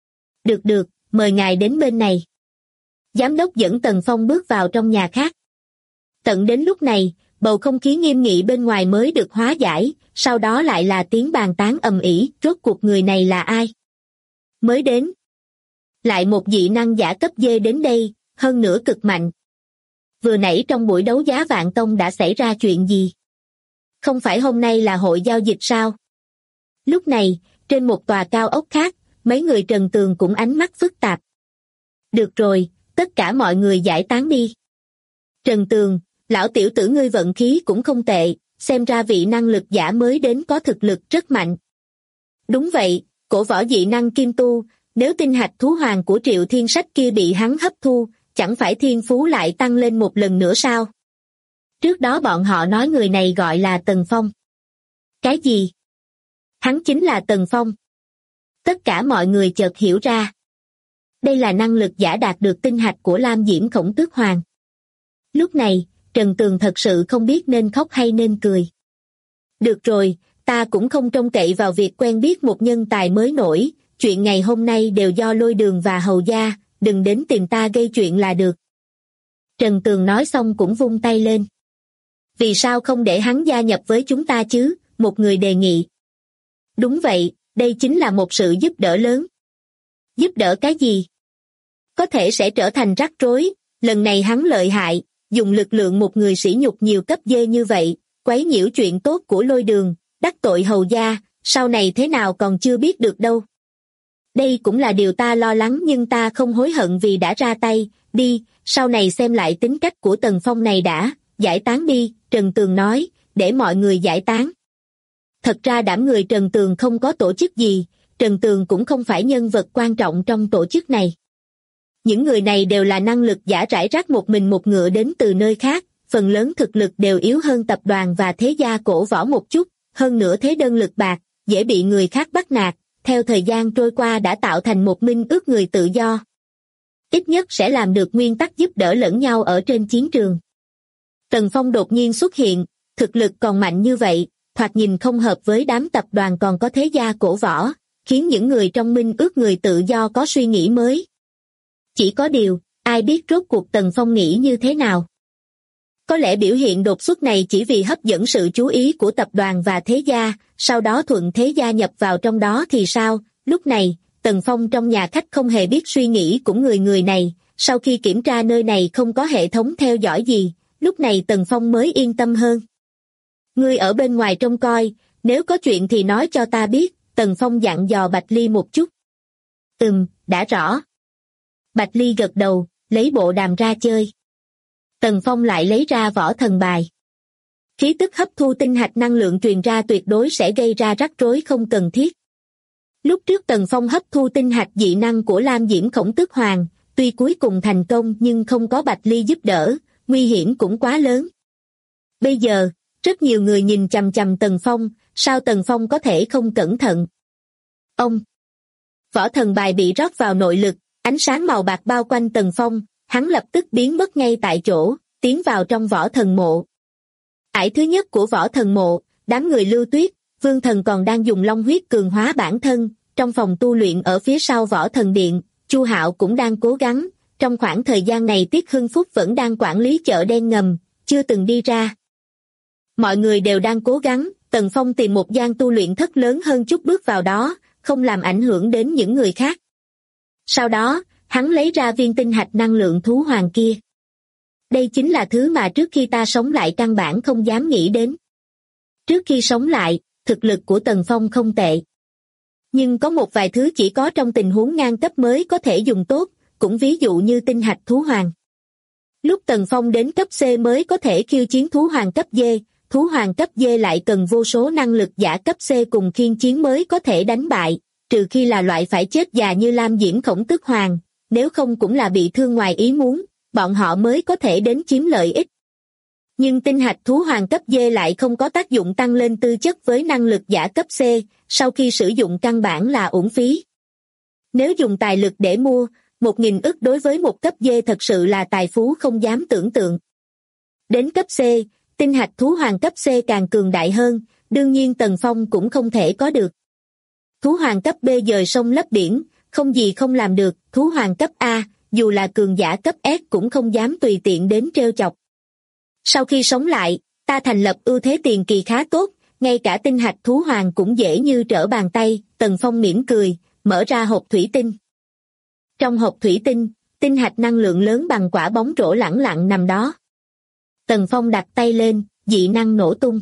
Được, mời ngài đến bên này. Giám đốc dẫn Tần Phong bước vào trong nhà khác. Tận đến lúc này, bầu không khí nghiêm nghị bên ngoài mới được hóa giải, sau đó lại là tiếng bàn tán ầm ĩ, rốt cuộc người này là ai? Mới đến. Lại một dị năng giả cấp D đến đây, hơn nữa cực mạnh. Vừa nãy trong buổi đấu giá Vạn Tông đã xảy ra chuyện gì? Không phải hôm nay là hội giao dịch sao? Lúc này, trên một tòa cao ốc khác, mấy người Trần Tường cũng ánh mắt phức tạp. Được rồi, tất cả mọi người giải tán đi. Trần Tường, lão tiểu tử ngươi vận khí cũng không tệ, xem ra vị năng lực giả mới đến có thực lực rất mạnh. Đúng vậy, cổ võ dị năng kim tu, nếu tinh hạch thú hoàng của Triệu Thiên Sách kia bị hắn hấp thu, chẳng phải thiên phú lại tăng lên một lần nữa sao? Trước đó bọn họ nói người này gọi là Tần Phong. Cái gì? Hắn chính là Tần Phong. Tất cả mọi người chợt hiểu ra. Đây là năng lực giả đạt được tinh hạch của Lam Diễm Khổng Tước Hoàng. Lúc này, Trần Tường thật sự không biết nên khóc hay nên cười. Được rồi, ta cũng không trông cậy vào việc quen biết một nhân tài mới nổi, chuyện ngày hôm nay đều do Lôi Đường và Hầu Gia, đừng đến tìm ta gây chuyện là được. Trần Tường nói xong cũng vung tay lên. Vì sao không để hắn gia nhập với chúng ta chứ? Một người đề nghị. Đúng vậy, đây chính là một sự giúp đỡ lớn. Giúp đỡ cái gì? Có thể sẽ trở thành rắc rối, lần này hắn lợi hại, dùng lực lượng một người sỉ nhục nhiều cấp D như vậy, quấy nhiễu chuyện tốt của Lôi Đường, đắc tội Hầu Gia, sau này thế nào còn chưa biết được đâu. Đây cũng là điều ta lo lắng nhưng ta không hối hận vì đã ra tay, đi, sau này xem lại tính cách của Tần Phong này đã, giải tán đi, Trần Tường nói, để mọi người giải tán. Thật ra đám người Trần Tường không có tổ chức gì, Trần Tường cũng không phải nhân vật quan trọng trong tổ chức này. Những người này đều là năng lực giả rải rác một mình một ngựa đến từ nơi khác, phần lớn thực lực đều yếu hơn tập đoàn và thế gia cổ võ một chút, hơn nữa thế đơn lực bạc, dễ bị người khác bắt nạt, theo thời gian trôi qua đã tạo thành một minh ước người tự do. Ít nhất sẽ làm được nguyên tắc giúp đỡ lẫn nhau ở trên chiến trường. Tần Phong đột nhiên xuất hiện, thực lực còn mạnh như vậy, thoạt nhìn không hợp với đám tập đoàn còn có thế gia cổ võ, khiến những người trong minh ước người tự do có suy nghĩ mới. Chỉ có điều, ai biết rốt cuộc Tần Phong nghĩ như thế nào. Có lẽ biểu hiện đột xuất này chỉ vì hấp dẫn sự chú ý của tập đoàn và thế gia, sau đó thuận thế gia nhập vào trong đó thì sao? Lúc này, Tần Phong trong nhà khách không hề biết suy nghĩ của người này, sau khi kiểm tra nơi này không có hệ thống theo dõi gì, lúc này Tần Phong mới yên tâm hơn. Ngươi ở bên ngoài trông coi, nếu có chuyện thì nói cho ta biết, Tần Phong dặn dò Bạch Ly một chút. Đã rõ. Bạch Ly gật đầu, lấy bộ đàm ra chơi. Tần Phong lại lấy ra võ thần bài. Khí tức hấp thu tinh hạch năng lượng truyền ra tuyệt đối sẽ gây ra rắc rối không cần thiết. Lúc trước Tần Phong hấp thu tinh hạch dị năng của Lam Diễm Khổng Tước Hoàng, tuy cuối cùng thành công nhưng không có Bạch Ly giúp đỡ, nguy hiểm cũng quá lớn. Bây giờ, rất nhiều người nhìn chằm chằm Tần Phong, sao Tần Phong có thể không cẩn thận? Võ thần bài bị rót vào nội lực, ánh sáng màu bạc bao quanh Tần Phong, hắn lập tức biến mất ngay tại chỗ, tiến vào trong võ thần mộ. Ải thứ nhất của võ thần mộ, đám người Lưu Tuyết, Vương Thần còn đang dùng long huyết cường hóa bản thân, trong phòng tu luyện ở phía sau võ thần điện, Chu Hạo cũng đang cố gắng, trong khoảng thời gian này Tiết Hưng Phúc vẫn đang quản lý chợ đen ngầm, chưa từng đi ra. Mọi người đều đang cố gắng, Tần Phong tìm một gian tu luyện thất lớn hơn chút bước vào đó, không làm ảnh hưởng đến những người khác. Sau đó, hắn lấy ra viên tinh hạch năng lượng thú hoàng kia. Đây chính là thứ mà trước khi ta sống lại căn bản không dám nghĩ đến. Trước khi sống lại, thực lực của Tần Phong không tệ. Nhưng có một vài thứ chỉ có trong tình huống ngang cấp mới có thể dùng tốt, cũng ví dụ như tinh hạch thú hoàng. Lúc Tần Phong đến cấp C mới có thể khiêu chiến thú hoàng cấp D, thú hoàng cấp D lại cần vô số năng lực giả cấp C cùng khiên chiến mới có thể đánh bại, trừ khi là loại phải chết già như Lam Diễm Khổng Tước Hoàng, nếu không cũng là bị thương ngoài ý muốn, bọn họ mới có thể đến chiếm lợi ích. Nhưng tinh hạch thú hoàng cấp D lại không có tác dụng tăng lên tư chất với năng lực giả cấp C, sau khi sử dụng căn bản là uổng phí. Nếu dùng tài lực để mua, 1.000 ức đối với một cấp D thật sự là tài phú không dám tưởng tượng. Đến cấp C, tinh hạch thú hoàng cấp C càng cường đại hơn, đương nhiên Tần Phong cũng không thể có được. Thú hoàng cấp B dời sông lấp biển, không gì không làm được, thú hoàng cấp A, dù là cường giả cấp S cũng không dám tùy tiện đến trêu chọc. Sau khi sống lại, ta thành lập ưu thế tiền kỳ khá tốt, ngay cả tinh hạch thú hoàng cũng dễ như trở bàn tay, Tần Phong mỉm cười, mở ra hộp thủy tinh. Trong hộp thủy tinh, tinh hạch năng lượng lớn bằng quả bóng rổ lẳng lặng nằm đó. Tần Phong đặt tay lên, dị năng nổ tung.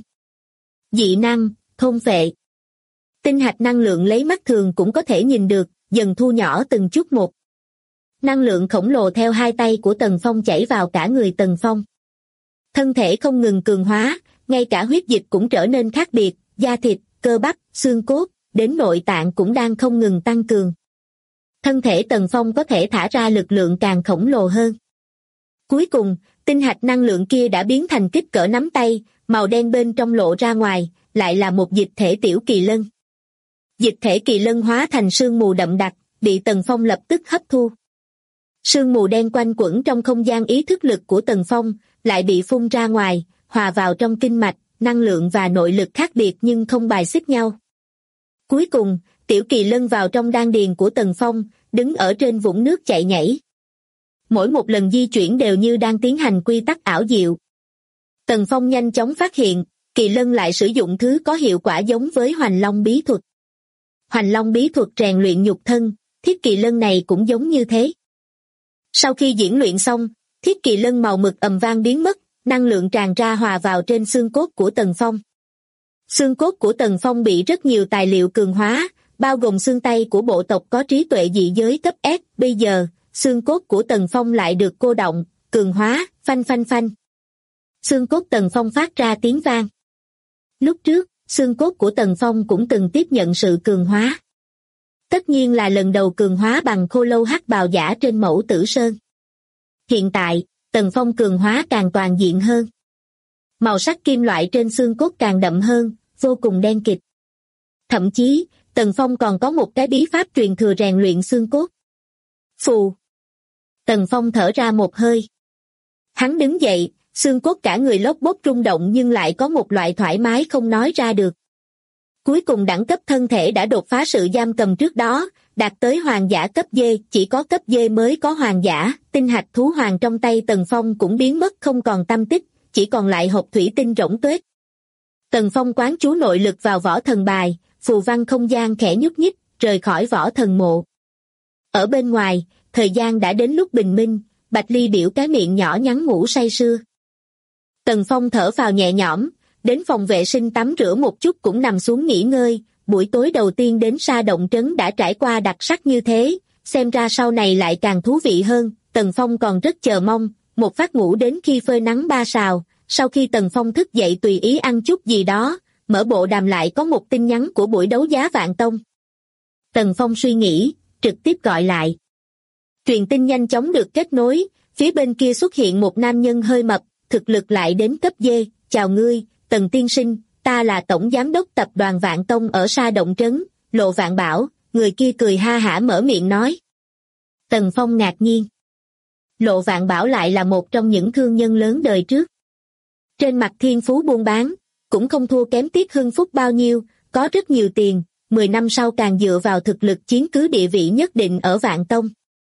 Dị năng, thôn phệ. Tinh hạch năng lượng lấy mắt thường cũng có thể nhìn được, dần thu nhỏ từng chút một. Năng lượng khổng lồ theo hai tay của Tần Phong chảy vào cả người Tần Phong. Thân thể không ngừng cường hóa, ngay cả huyết dịch cũng trở nên khác biệt, da thịt, cơ bắp, xương cốt, đến nội tạng cũng đang không ngừng tăng cường. Thân thể Tần Phong có thể thả ra lực lượng càng khổng lồ hơn. Cuối cùng, tinh hạch năng lượng kia đã biến thành kích cỡ nắm tay, màu đen bên trong lộ ra ngoài, lại là một dịch thể tiểu kỳ lân. Dịch thể kỳ lân hóa thành sương mù đậm đặc, bị Tần Phong lập tức hấp thu. Sương mù đen quanh quẩn trong không gian ý thức lực của Tần Phong, lại bị phun ra ngoài, hòa vào trong kinh mạch, năng lượng và nội lực khác biệt nhưng không bài xích nhau. Cuối cùng, tiểu kỳ lân vào trong đan điền của Tần Phong, đứng ở trên vũng nước chạy nhảy. Mỗi một lần di chuyển đều như đang tiến hành quy tắc ảo diệu. Tần Phong nhanh chóng phát hiện, kỳ lân lại sử dụng thứ có hiệu quả giống với Hoành Long bí thuật. Hoành Long bí thuật rèn luyện nhục thân, thiết kỳ lân này cũng giống như thế. Sau khi diễn luyện xong, thiết kỳ lân màu mực ầm vang biến mất, năng lượng tràn ra hòa vào trên xương cốt của Tần Phong. Xương cốt của Tần Phong bị rất nhiều tài liệu cường hóa, bao gồm xương tay của bộ tộc có trí tuệ dị giới cấp S. Bây giờ, xương cốt của Tần Phong lại được cô động, cường hóa, phanh phanh phanh. Xương cốt Tần Phong phát ra tiếng vang. Lúc trước, xương cốt của Tần Phong cũng từng tiếp nhận sự cường hóa. Tất nhiên là lần đầu cường hóa bằng khô lâu hắc bào giả trên Mẫu Tử Sơn. Hiện tại, Tần Phong cường hóa càng toàn diện hơn. Màu sắc kim loại trên xương cốt càng đậm hơn, vô cùng đen kịt. Thậm chí, Tần Phong còn có một cái bí pháp truyền thừa rèn luyện xương cốt. Phù. Tần Phong thở ra một hơi. Hắn đứng dậy, xương cốt cả người lốp bốp rung động nhưng lại có một loại thoải mái không nói ra được. Cuối cùng đẳng cấp thân thể đã đột phá sự giam cầm trước đó, đạt tới hoàng giả cấp D, chỉ có cấp D mới có hoàng giả, tinh hạch thú hoàng trong tay Tần Phong cũng biến mất không còn tăm tích, chỉ còn lại hộp thủy tinh rỗng tuếch. Tần Phong quán chú nội lực vào võ thần bài, phù văn không gian khẽ nhúc nhích, rời khỏi võ thần mộ. Ở bên ngoài, thời gian đã đến lúc bình minh, Bạch Ly biểu cái miệng nhỏ nhắn ngủ say sưa. Tần Phong thở phào nhẹ nhõm, đến phòng vệ sinh tắm rửa một chút cũng nằm xuống nghỉ ngơi. Buổi tối đầu tiên đến Sa Động Trấn đã trải qua đặc sắc như thế, xem ra sau này lại càng thú vị hơn. Tần Phong còn rất chờ mong, một phát ngủ đến khi phơi nắng ba sào. Sau khi Tần Phong thức dậy tùy ý ăn chút gì đó, mở bộ đàm lại có một tin nhắn của buổi đấu giá Vạn Tông. Tần Phong suy nghĩ, trực tiếp gọi lại. Truyền tin nhanh chóng được kết nối, phía bên kia xuất hiện một nam nhân hơi mập, thực lực lại đến cấp D. Chào ngươi, Tần tiên sinh, ta là tổng giám đốc tập đoàn Vạn Tông ở Sa Động Trấn, Lộ Vạn Bảo. Người kia cười ha hả mở miệng nói. Tần Phong ngạc nhiên. Lộ Vạn Bảo lại là một trong những thương nhân lớn đời trước. Trên mặt thiên phú buôn bán, cũng không thua kém Tiết Hưng Phúc bao nhiêu, có rất nhiều tiền, 10 năm sau càng dựa vào thực lực chiếm cứ địa vị nhất định ở Vạn Tông.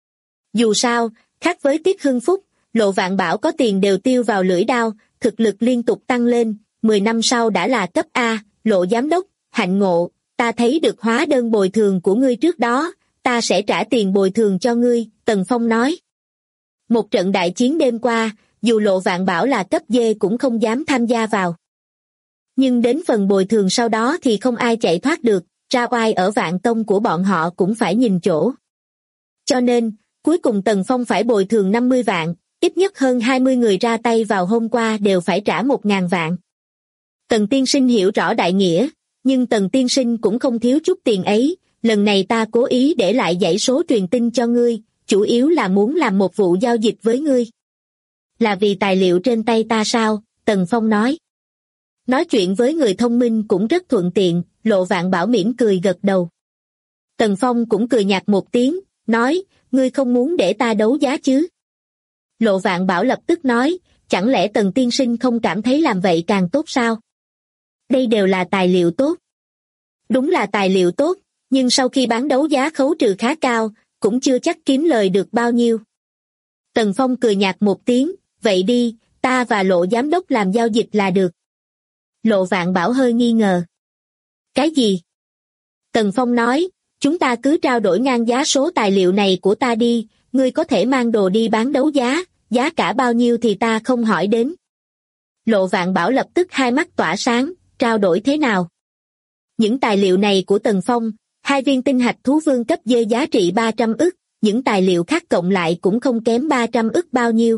Dù sao, khác với Tiết Hưng Phúc, Lộ Vạn Bảo có tiền đều tiêu vào lưỡi đao, thực lực liên tục tăng lên, 10 năm sau đã là cấp A. Lộ giám đốc, hạnh ngộ, ta thấy được hóa đơn bồi thường của ngươi trước đó, ta sẽ trả tiền bồi thường cho ngươi, Tần Phong nói. Một trận đại chiến đêm qua, dù Lộ Vạn Bảo là cấp D cũng không dám tham gia vào. Nhưng đến phần bồi thường sau đó thì không ai chạy thoát được, ra oai ở Vạn Tông của bọn họ cũng phải nhìn chỗ. Cho nên, cuối cùng Tần Phong phải bồi thường 50 vạn, ít nhất hơn 20 người ra tay vào hôm qua đều phải trả 1.000 vạn. Tần tiên sinh hiểu rõ đại nghĩa, nhưng Tần tiên sinh cũng không thiếu chút tiền ấy, lần này ta cố ý để lại dãy số truyền tin cho ngươi, chủ yếu là muốn làm một vụ giao dịch với ngươi. Là vì tài liệu trên tay ta sao? Tần Phong nói. Nói chuyện với người thông minh cũng rất thuận tiện, Lộ Vạn Bảo mỉm cười gật đầu. Tần Phong cũng cười nhạt một tiếng, nói, ngươi không muốn để ta đấu giá chứ? Lộ Vạn Bảo lập tức nói, chẳng lẽ Tần tiên sinh không cảm thấy làm vậy càng tốt sao? Đây đều là tài liệu tốt. Đúng là tài liệu tốt, nhưng sau khi bán đấu giá khấu trừ khá cao, cũng chưa chắc kiếm lời được bao nhiêu. Tần Phong cười nhạt một tiếng, vậy đi, ta và Lộ giám đốc làm giao dịch là được. Lộ Vạn Bảo hơi nghi ngờ. Cái gì? Tần Phong nói, chúng ta cứ trao đổi ngang giá số tài liệu này của ta đi, ngươi có thể mang đồ đi bán đấu giá, giá cả bao nhiêu thì ta không hỏi đến. Lộ Vạn Bảo lập tức hai mắt tỏa sáng, trao đổi thế nào? Những tài liệu này của Tần Phong, 2 viên tinh hạch thú vương cấp D giá trị 300 ức, những tài liệu khác cộng lại cũng không kém 300 ức bao nhiêu.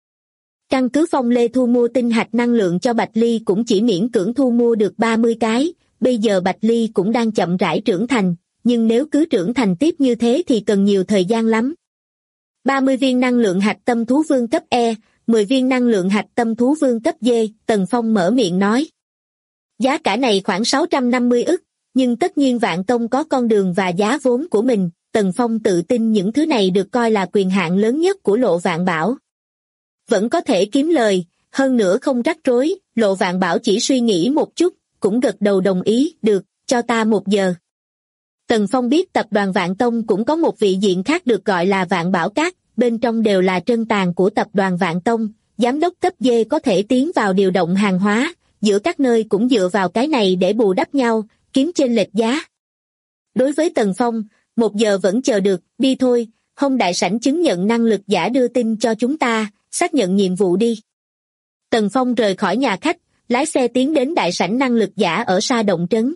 Căn cứ Phong Lê thu mua tinh hạch năng lượng cho Bạch Ly cũng chỉ miễn cưỡng thu mua được 30 cái, bây giờ Bạch Ly cũng đang chậm rãi trưởng thành, nhưng nếu cứ trưởng thành tiếp như thế thì cần nhiều thời gian lắm. 30 viên năng lượng hạch tâm thú vương cấp E, 10 viên năng lượng hạch tâm thú vương cấp D, Tần Phong mở miệng nói. Giá cả này khoảng 650 ức, nhưng tất nhiên Vạn Tông có con đường và giá vốn của mình, Tần Phong tự tin những thứ này được coi là quyền hạn lớn nhất của Lộ Vạn Bảo. Vẫn có thể kiếm lời, hơn nữa không rắc rối, Lộ Vạn Bảo chỉ suy nghĩ một chút, cũng gật đầu đồng ý, được, cho ta 1 giờ. Tần Phong biết tập đoàn Vạn Tông cũng có một vị diện khác được gọi là Vạn Bảo Các, bên trong đều là trân tàng của tập đoàn Vạn Tông, giám đốc cấp D có thể tiến vào điều động hàng hóa, giữa các nơi cũng dựa vào cái này để bù đắp nhau, kiếm chênh lệch giá. Đối với Tần Phong, 1 giờ vẫn chờ được, đi thôi, Hồng đại sảnh chứng nhận năng lực giả đưa tin cho chúng ta, xác nhận nhiệm vụ đi. Tần Phong rời khỏi nhà khách, lái xe tiến đến đại sảnh năng lực giả ở Sa Động Trấn.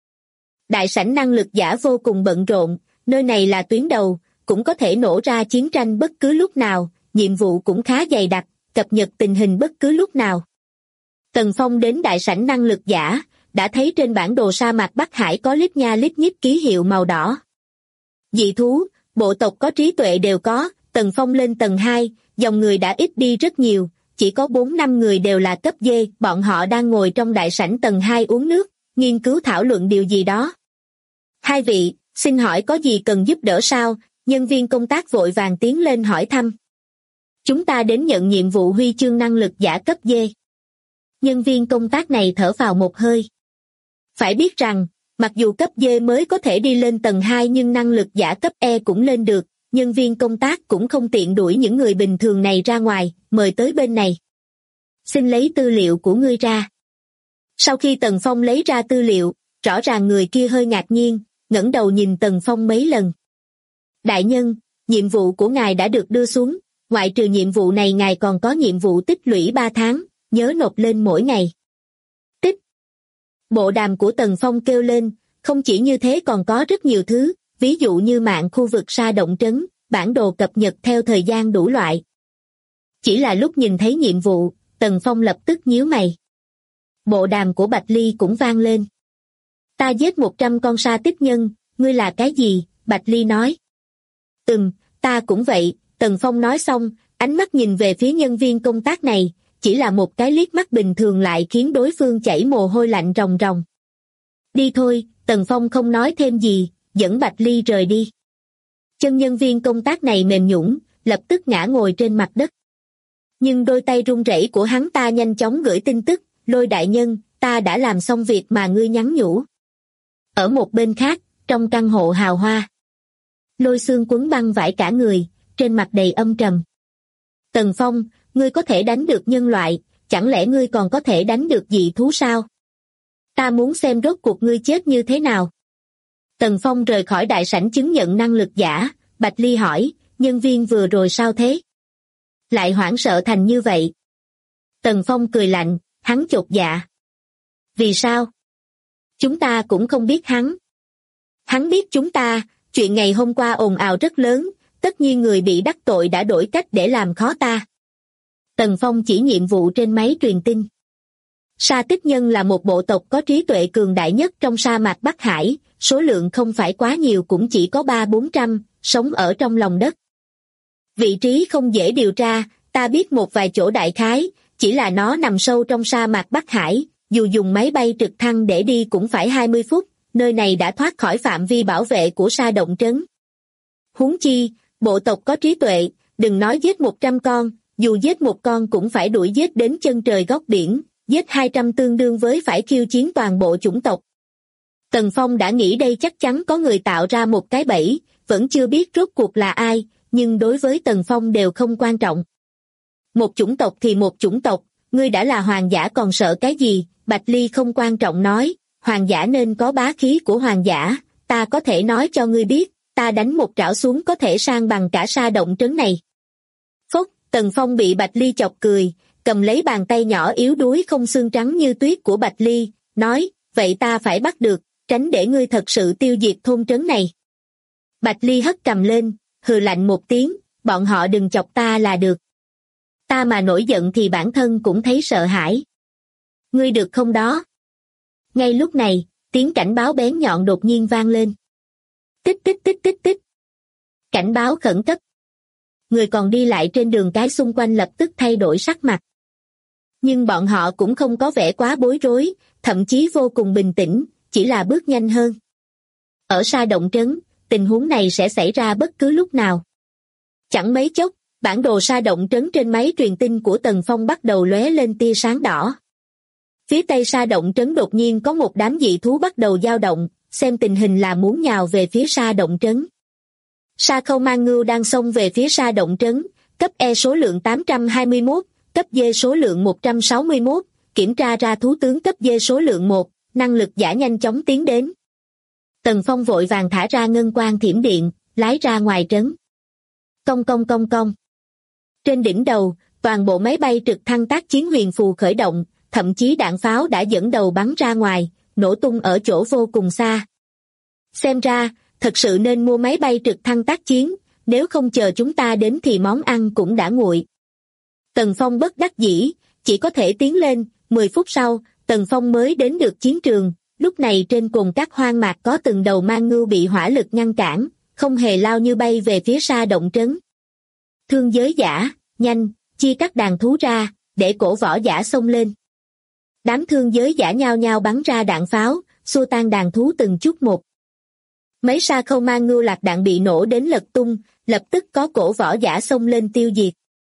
Đại sảnh năng lực giả vô cùng bận rộn, nơi này là tuyến đầu, cũng có thể nổ ra chiến tranh bất cứ lúc nào, nhiệm vụ cũng khá dày đặc, cập nhật tình hình bất cứ lúc nào. Tần Phong đến đại sảnh năng lực giả, đã thấy trên bản đồ sa mạc Bắc Hải có lít nha lít nhít ký hiệu màu đỏ. Dị thú, bộ tộc có trí tuệ đều có, Tần Phong lên tầng 2, dòng người đã ít đi rất nhiều, chỉ có 4-5 người đều là cấp D, bọn họ đang ngồi trong đại sảnh tầng 2 uống nước, nghiên cứu thảo luận điều gì đó. 2 vị, xin hỏi có gì cần giúp đỡ sao? Nhân viên công tác vội vàng tiến lên hỏi thăm. Chúng ta đến nhận nhiệm vụ huy chương năng lực giả cấp D. Nhân viên công tác này thở phào một hơi. Phải biết rằng, mặc dù cấp D mới có thể đi lên tầng 2 nhưng năng lực giả cấp E cũng lên được, nhân viên công tác cũng không tiện đuổi những người bình thường này ra ngoài, mời tới bên này. Xin lấy tư liệu của ngươi ra. Sau khi Tần Phong lấy ra tư liệu, rõ ràng người kia hơi ngạc nhiên, ngẩng đầu nhìn Tần Phong mấy lần. Đại nhân, nhiệm vụ của ngài đã được đưa xuống, ngoại trừ nhiệm vụ này ngài còn có nhiệm vụ tích lũy 3 tháng, nhớ nộp lên mỗi ngày. Tích. Bộ đàm của Tần Phong kêu lên, không chỉ như thế còn có rất nhiều thứ, ví dụ như mạng khu vực sa động trấn, bản đồ cập nhật theo thời gian đủ loại. Chỉ là lúc nhìn thấy nhiệm vụ, Tần Phong lập tức nhíu mày. Bộ đàm của Bạch Ly cũng vang lên. Ta giết 100 con sa tích nhân, ngươi là cái gì? Bạch Ly nói. Ta cũng vậy, Tần Phong nói xong, ánh mắt nhìn về phía nhân viên công tác này, chỉ là một cái liếc mắt bình thường lại khiến đối phương chảy mồ hôi lạnh ròng ròng. Đi thôi, Tần Phong không nói thêm gì, dẫn Bạch Ly rời đi. Chân nhân viên công tác này mềm nhũn, lập tức ngã ngồi trên mặt đất. Nhưng đôi tay run rẩy của hắn ta nhanh chóng gửi tin tức, Lôi đại nhân, ta đã làm xong việc mà ngươi nhắn nhủ. Ở một bên khác, trong căn hộ hào hoa, Lôi Xương quấn băng vải cả người, trên mặt đầy âm trầm. Tần Phong, ngươi có thể đánh được nhân loại, chẳng lẽ ngươi còn có thể đánh được dị thú sao? Ta muốn xem rốt cuộc ngươi chết như thế nào. Tần Phong rời khỏi đại sảnh chứng nhận năng lực giả, Bạch Ly hỏi, nhân viên vừa rồi sao thế? Lại hoảng sợ thành như vậy. Tần Phong cười lạnh, hắn chột dạ. Vì sao? Chúng ta cũng không biết hắn. Hắn biết chúng ta, chuyện ngày hôm qua ồn ào rất lớn, tất nhiên người bị đắc tội đã đổi cách để làm khó ta. Tần Phong chỉ nhiệm vụ trên máy truyền tin. Sa tích nhân là một bộ tộc có trí tuệ cường đại nhất trong sa mạc Bắc Hải, số lượng không phải quá nhiều cũng chỉ có 300-400, sống ở trong lòng đất. Vị trí không dễ điều tra, ta biết một vài chỗ đại khái, chỉ là nó nằm sâu trong sa mạc Bắc Hải, dù dùng máy bay trực thăng để đi cũng phải 20 phút, nơi này đã thoát khỏi phạm vi bảo vệ của sa động trấn. Huống chi, bộ tộc có trí tuệ, đừng nói giết 100 con, dù giết một con cũng phải đuổi giết đến chân trời góc biển, giết 200 tương đương với phải khiêu chiến toàn bộ chủng tộc. Tần Phong đã nghĩ đây chắc chắn có người tạo ra một cái bẫy, vẫn chưa biết rốt cuộc là ai, nhưng đối với Tần Phong đều không quan trọng. Một chủng tộc thì một chủng tộc, ngươi đã là hoàng giả còn sợ cái gì? Bạch Ly không quan trọng nói, hoàng giả nên có bá khí của hoàng giả, ta có thể nói cho ngươi biết, ta đánh một trảo xuống có thể san bằng cả sa động trấn này. Phốc, Tần Phong bị Bạch Ly chọc cười, cầm lấy bàn tay nhỏ yếu đuối không xương trắng như tuyết của Bạch Ly, nói, vậy ta phải bắt được, tránh để ngươi thật sự tiêu diệt thôn trấn này. Bạch Ly hất cầm lên, hừ lạnh một tiếng, bọn họ đừng chọc ta là được. Ta mà nổi giận thì bản thân cũng thấy sợ hãi. Ngươi được không đó? Ngay lúc này, tiếng cảnh báo bén nhọn đột nhiên vang lên. Tích tích tích tích tích. Cảnh báo khẩn cấp. Người còn đi lại trên đường cái xung quanh lập tức thay đổi sắc mặt. Nhưng bọn họ cũng không có vẻ quá bối rối, thậm chí vô cùng bình tĩnh, chỉ là bước nhanh hơn. Ở sa động trấn, tình huống này sẽ xảy ra bất cứ lúc nào. Chẳng mấy chốc, bản đồ sa động trấn trên máy truyền tin của Tần Phong bắt đầu lóe lên tia sáng đỏ. Phía tây sa động trấn đột nhiên có một đám dị thú bắt đầu dao động, xem tình hình là muốn nhào về phía sa động trấn. Sa Khâu Mang Ngưu đang xông về phía sa động trấn, cấp E số lượng 821, cấp D số lượng 161, kiểm tra ra thú tướng cấp D số lượng 1, năng lực giả nhanh chóng tiến đến. Tần Phong vội vàng thả ra ngân quang thiểm điện, lái ra ngoài trấn. Cong cong cong cong. Trên đỉnh đầu, toàn bộ máy bay trực thăng tác chiến huyền phù khởi động, thậm chí đạn pháo đã dẫn đầu bắn ra ngoài, nổ tung ở chỗ vô cùng xa. Xem ra, thật sự nên mua máy bay trực thăng tác chiến, nếu không chờ chúng ta đến thì món ăn cũng đã nguội. Tần Phong bất đắc dĩ, chỉ có thể tiến lên, 10 phút sau, Tần Phong mới đến được chiến trường, lúc này trên cồn cát hoang mạc có từng đầu mang ngưu bị hỏa lực ngăn cản, không hề lao như bay về phía sa động trấn. Thương giới giả, nhanh, chia các đàn thú ra, để cổ võ giả xông lên. Đám thương giới giả nhao nhao bắn ra đạn pháo, xua tan đàn thú từng chút một. Mấy Sa Khâu Mang Ngưu lạc đạn bị nổ đến lật tung, lập tức có cổ võ giả xông lên tiêu diệt.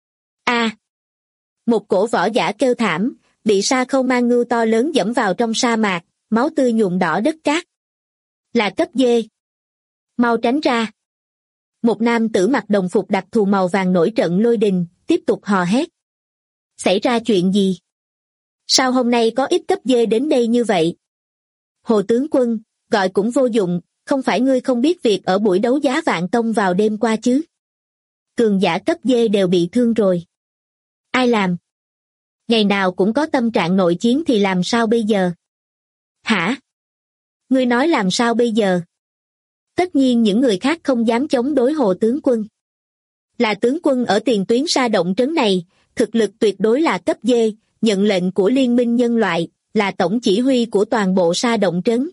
A. Một cổ võ giả kêu thảm, bị sa khâu mang ngưu to lớn dẫm vào trong sa mạc, máu tươi nhuộm đỏ đất cát. Là cấp D. Mau tránh ra. Một nam tử mặc đồng phục đặc thù màu vàng nổi trận lôi đình, tiếp tục hò hét. Xảy ra chuyện gì? Sao hôm nay có ít cấp D đến đây như vậy? Hồ tướng quân, gọi cũng vô dụng, không phải ngươi không biết việc ở buổi đấu giá Vạn Tông vào đêm qua chứ? Cường giả cấp D đều bị thương rồi. Ai làm? Ngày nào cũng có tâm trạng nội chiến thì làm sao bây giờ? Hả? Ngươi nói làm sao bây giờ? Tất nhiên những người khác không dám chống đối Hồ tướng quân. Là tướng quân ở tiền tuyến sa động trấn này, thực lực tuyệt đối là cấp D, nhận lệnh của Liên minh nhân loại, là tổng chỉ huy của toàn bộ sa động trấn.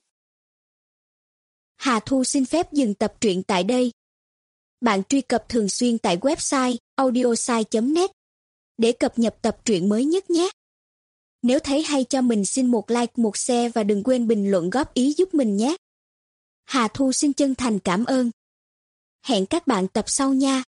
Hà Thu xin phép dừng tập truyện tại đây. Bạn truy cập thường xuyên tại website audiosai.net để cập nhật tập truyện mới nhất nhé. Nếu thấy hay cho mình xin một like, một share và đừng quên bình luận góp ý giúp mình nhé. Hà Thu xin chân thành cảm ơn. Hẹn các bạn tập sau nha.